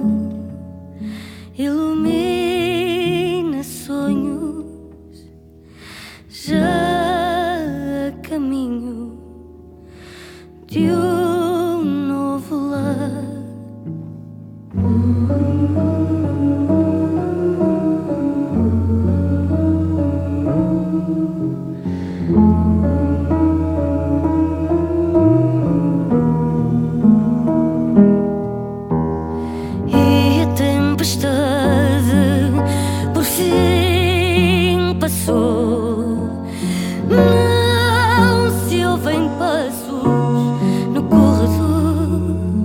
Speaker 2: ilumina sonhos, já a caminho de um novo lar. E a tempestade por fim passou. Não se ouvem passos no corredor.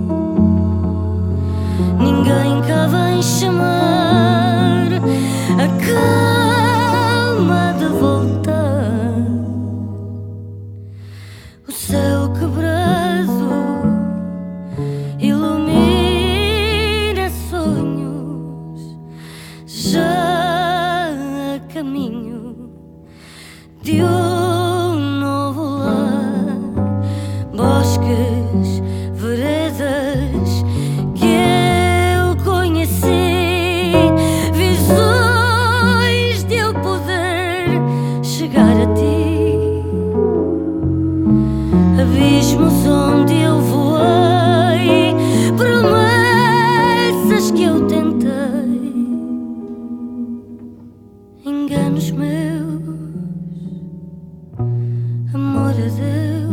Speaker 2: Ninguém cá vem chamar a calma de volta. O céu quebrado ilumina sonhos, já a caminho de um novo lar. Bosques, veredas que eu conheci, visões de eu poder chegar a ti. Abismos onde eu voei, promessas que eu tentei, enganos meus, amor a Deus.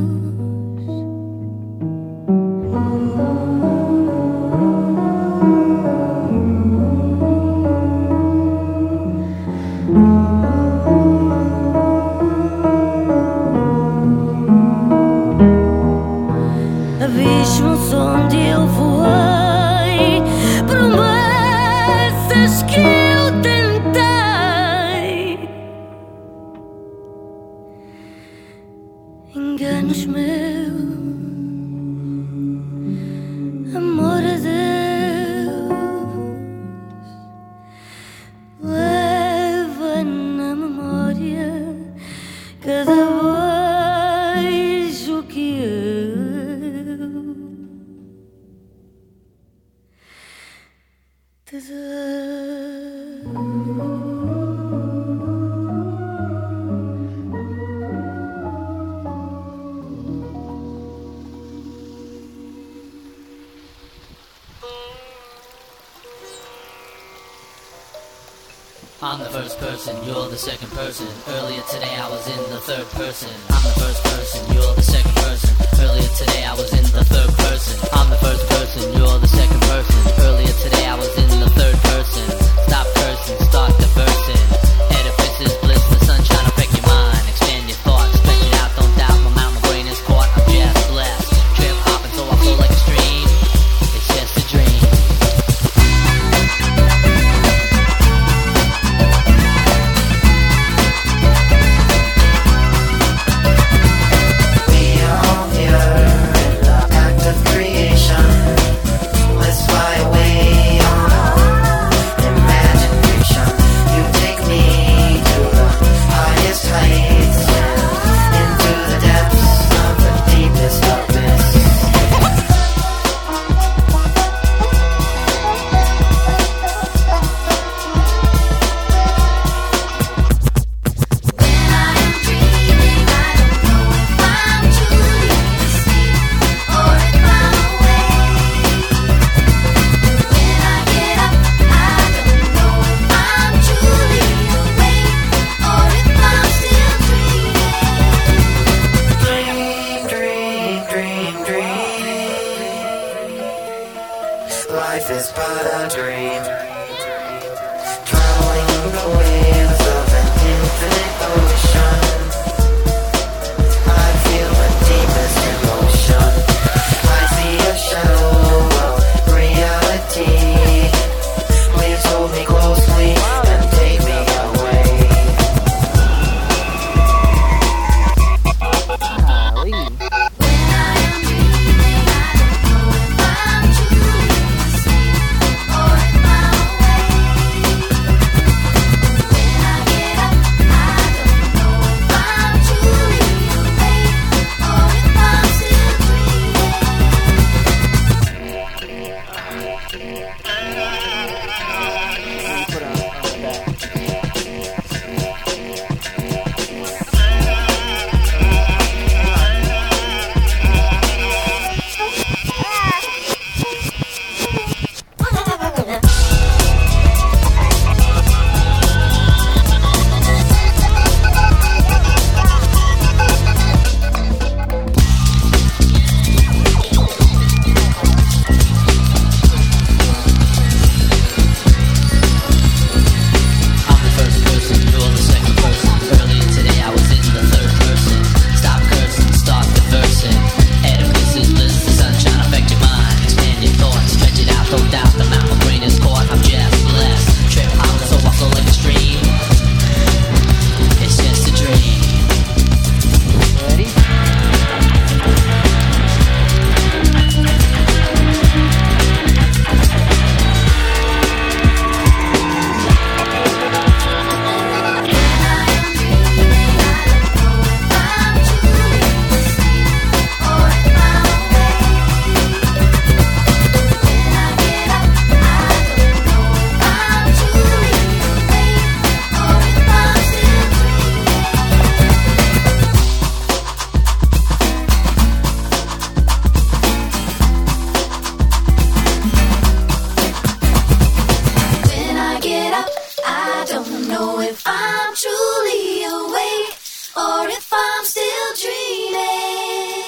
Speaker 2: Abismos onde eu voei, promessas que eu tentei, enganos meus, amor a Deus. Leva na memória cada beijo que eu te dei.
Speaker 12: I'm the first person, you're the second person. Earlier today I was in the third person. I'm the first person, you're the second person. Earlier today I was in the third person. I'm the first person, you're the second person. Earlier today I was in the third person. Stop cursing, start conversing. Edifices bliss, the sunshine affect your mind. Expand your thoughts, stretch it out, don't doubt. My mind, my brain is caught, I'm just blessed. Trip hopping so I flow like a stream. It's just a dream.
Speaker 5: Creation, let's fly away on our imagination.
Speaker 2: if I'm truly awake or if I'm still dreaming.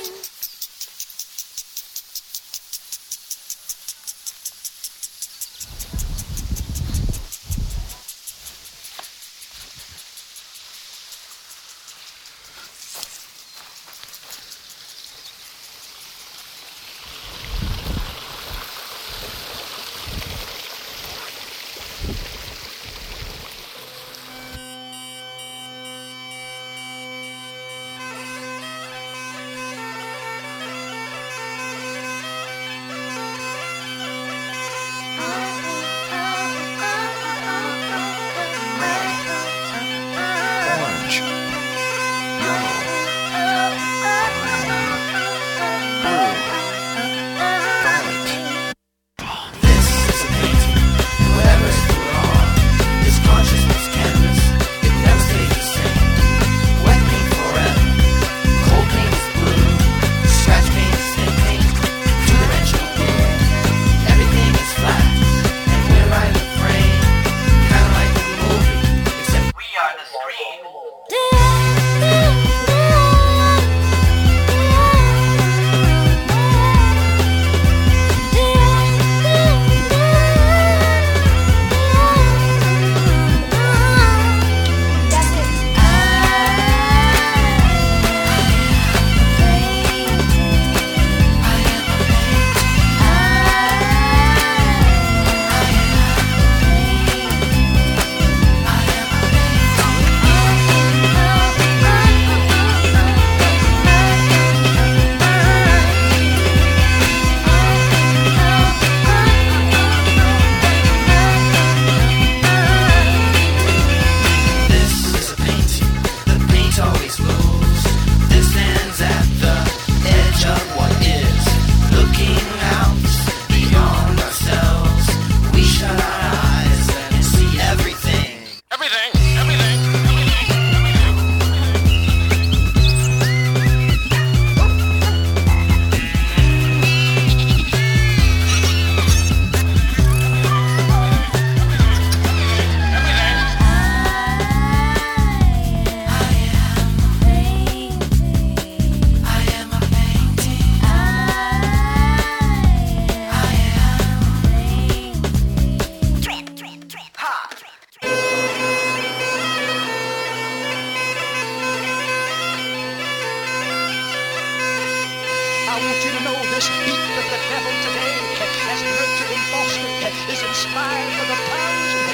Speaker 13: I want you to know this beat that the devil today has nurtured and fostered is inspired for the powers of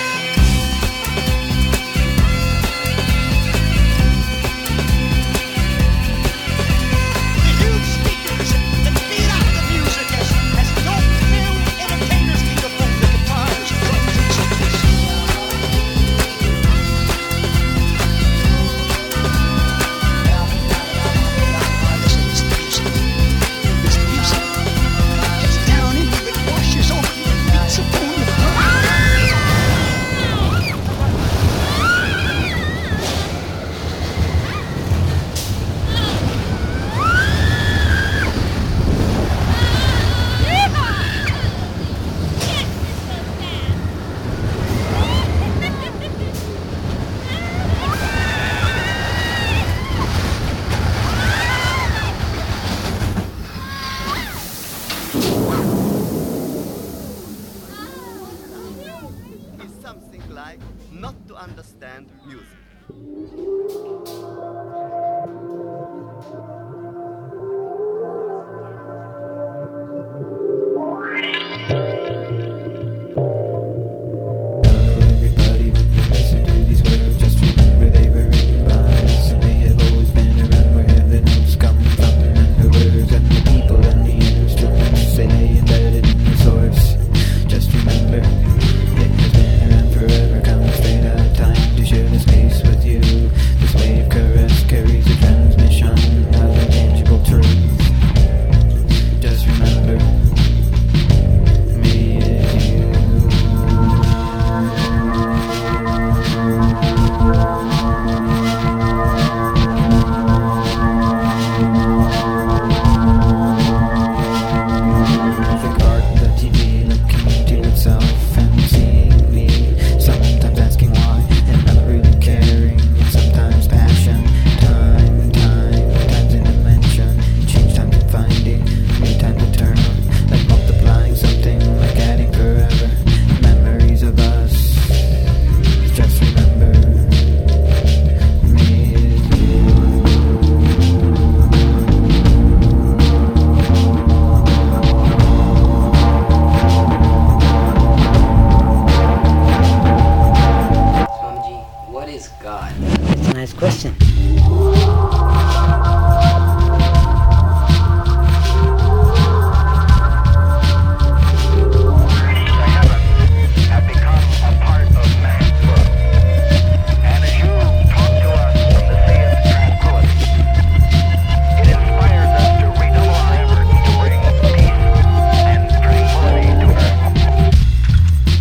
Speaker 13: the huge speakers that feed out the music as dope-filled entertainers keep upon the guitars, drums, and cymbals.
Speaker 14: Something like not to understand music.
Speaker 6: Everybody, when you listen to these words, just remember they were written by us, and they have always been around where the notes come from, and the words and the people and the instruments say embedded in the source. Just remember, it has been around forever, come straight out of time to share the space with you. This wave caress carries a transmission.
Speaker 15: Nice question.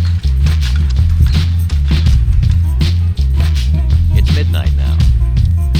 Speaker 16: It's midnight now.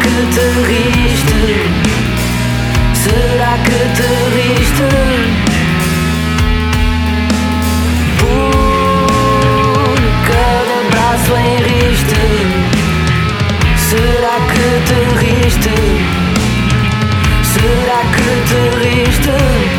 Speaker 15: que te riste? Será que te riste? Por cada abraço em riste. Será que te riste? Será que te riste?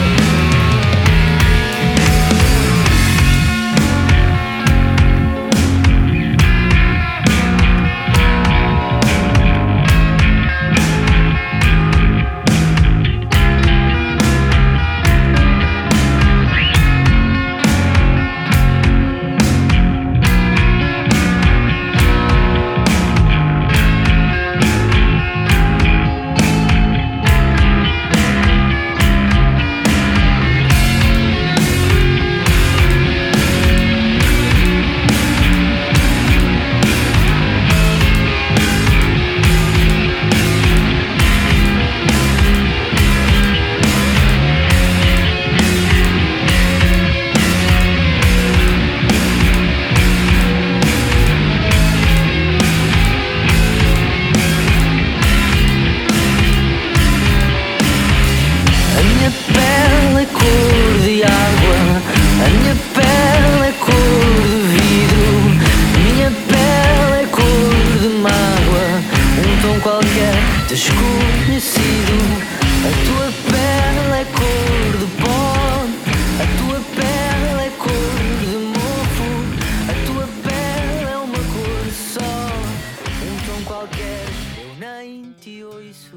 Speaker 15: Desconhecido, a tua pele é cor de pó, a tua pele é cor de mofo, a tua pele é uma cor só, tom qualquer, eu nem te ouço.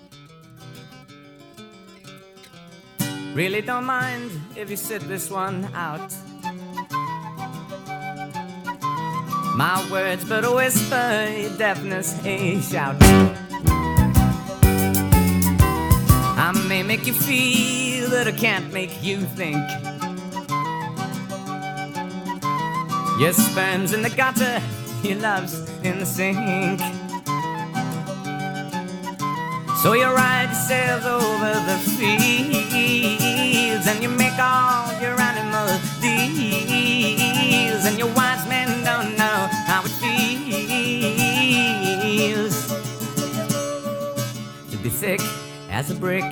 Speaker 16: Really don't mind if you sit this one out. My words but a whisper, your deafness a shout. I may make you feel that I can't make you think. Your sperm's in the gutter, your love's in the sink. So you ride yourselves over the fields and you make all your animal deals, and your wise men don't know how it feels to be thick as a brick.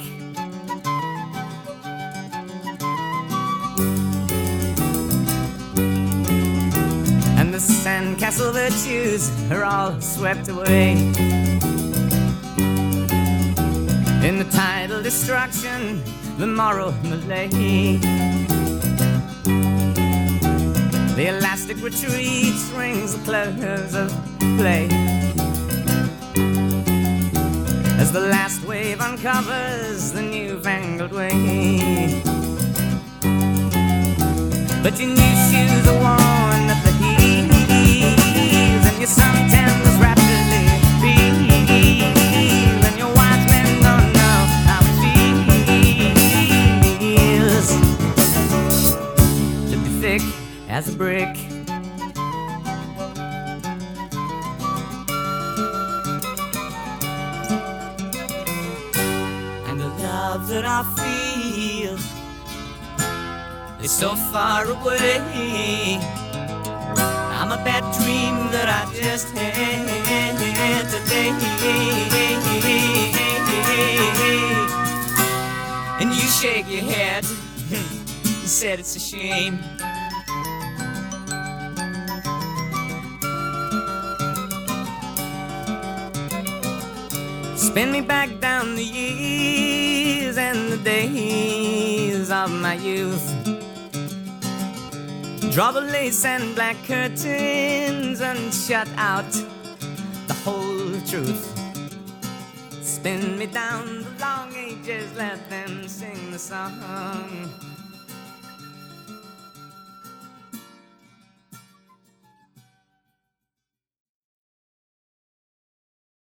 Speaker 16: And the sandcastle virtues are all swept away in the tidal destruction, the moral malaise. The elastic retreat rings the close of play as the last wave uncovers the newfangled way. But your new shoes are worn at the heels, and your suntan was rapidly peeled, and your wise men don't know how it feels to be thick as a brick. And the love that I feel is so far away. I'm a bad dream that I just had today. And you shake your head and said it's a shame. Spin me back down the years and the days of my youth. Draw the lace and black curtains and shut out the whole truth. Spin me down the long ages, let them sing the song.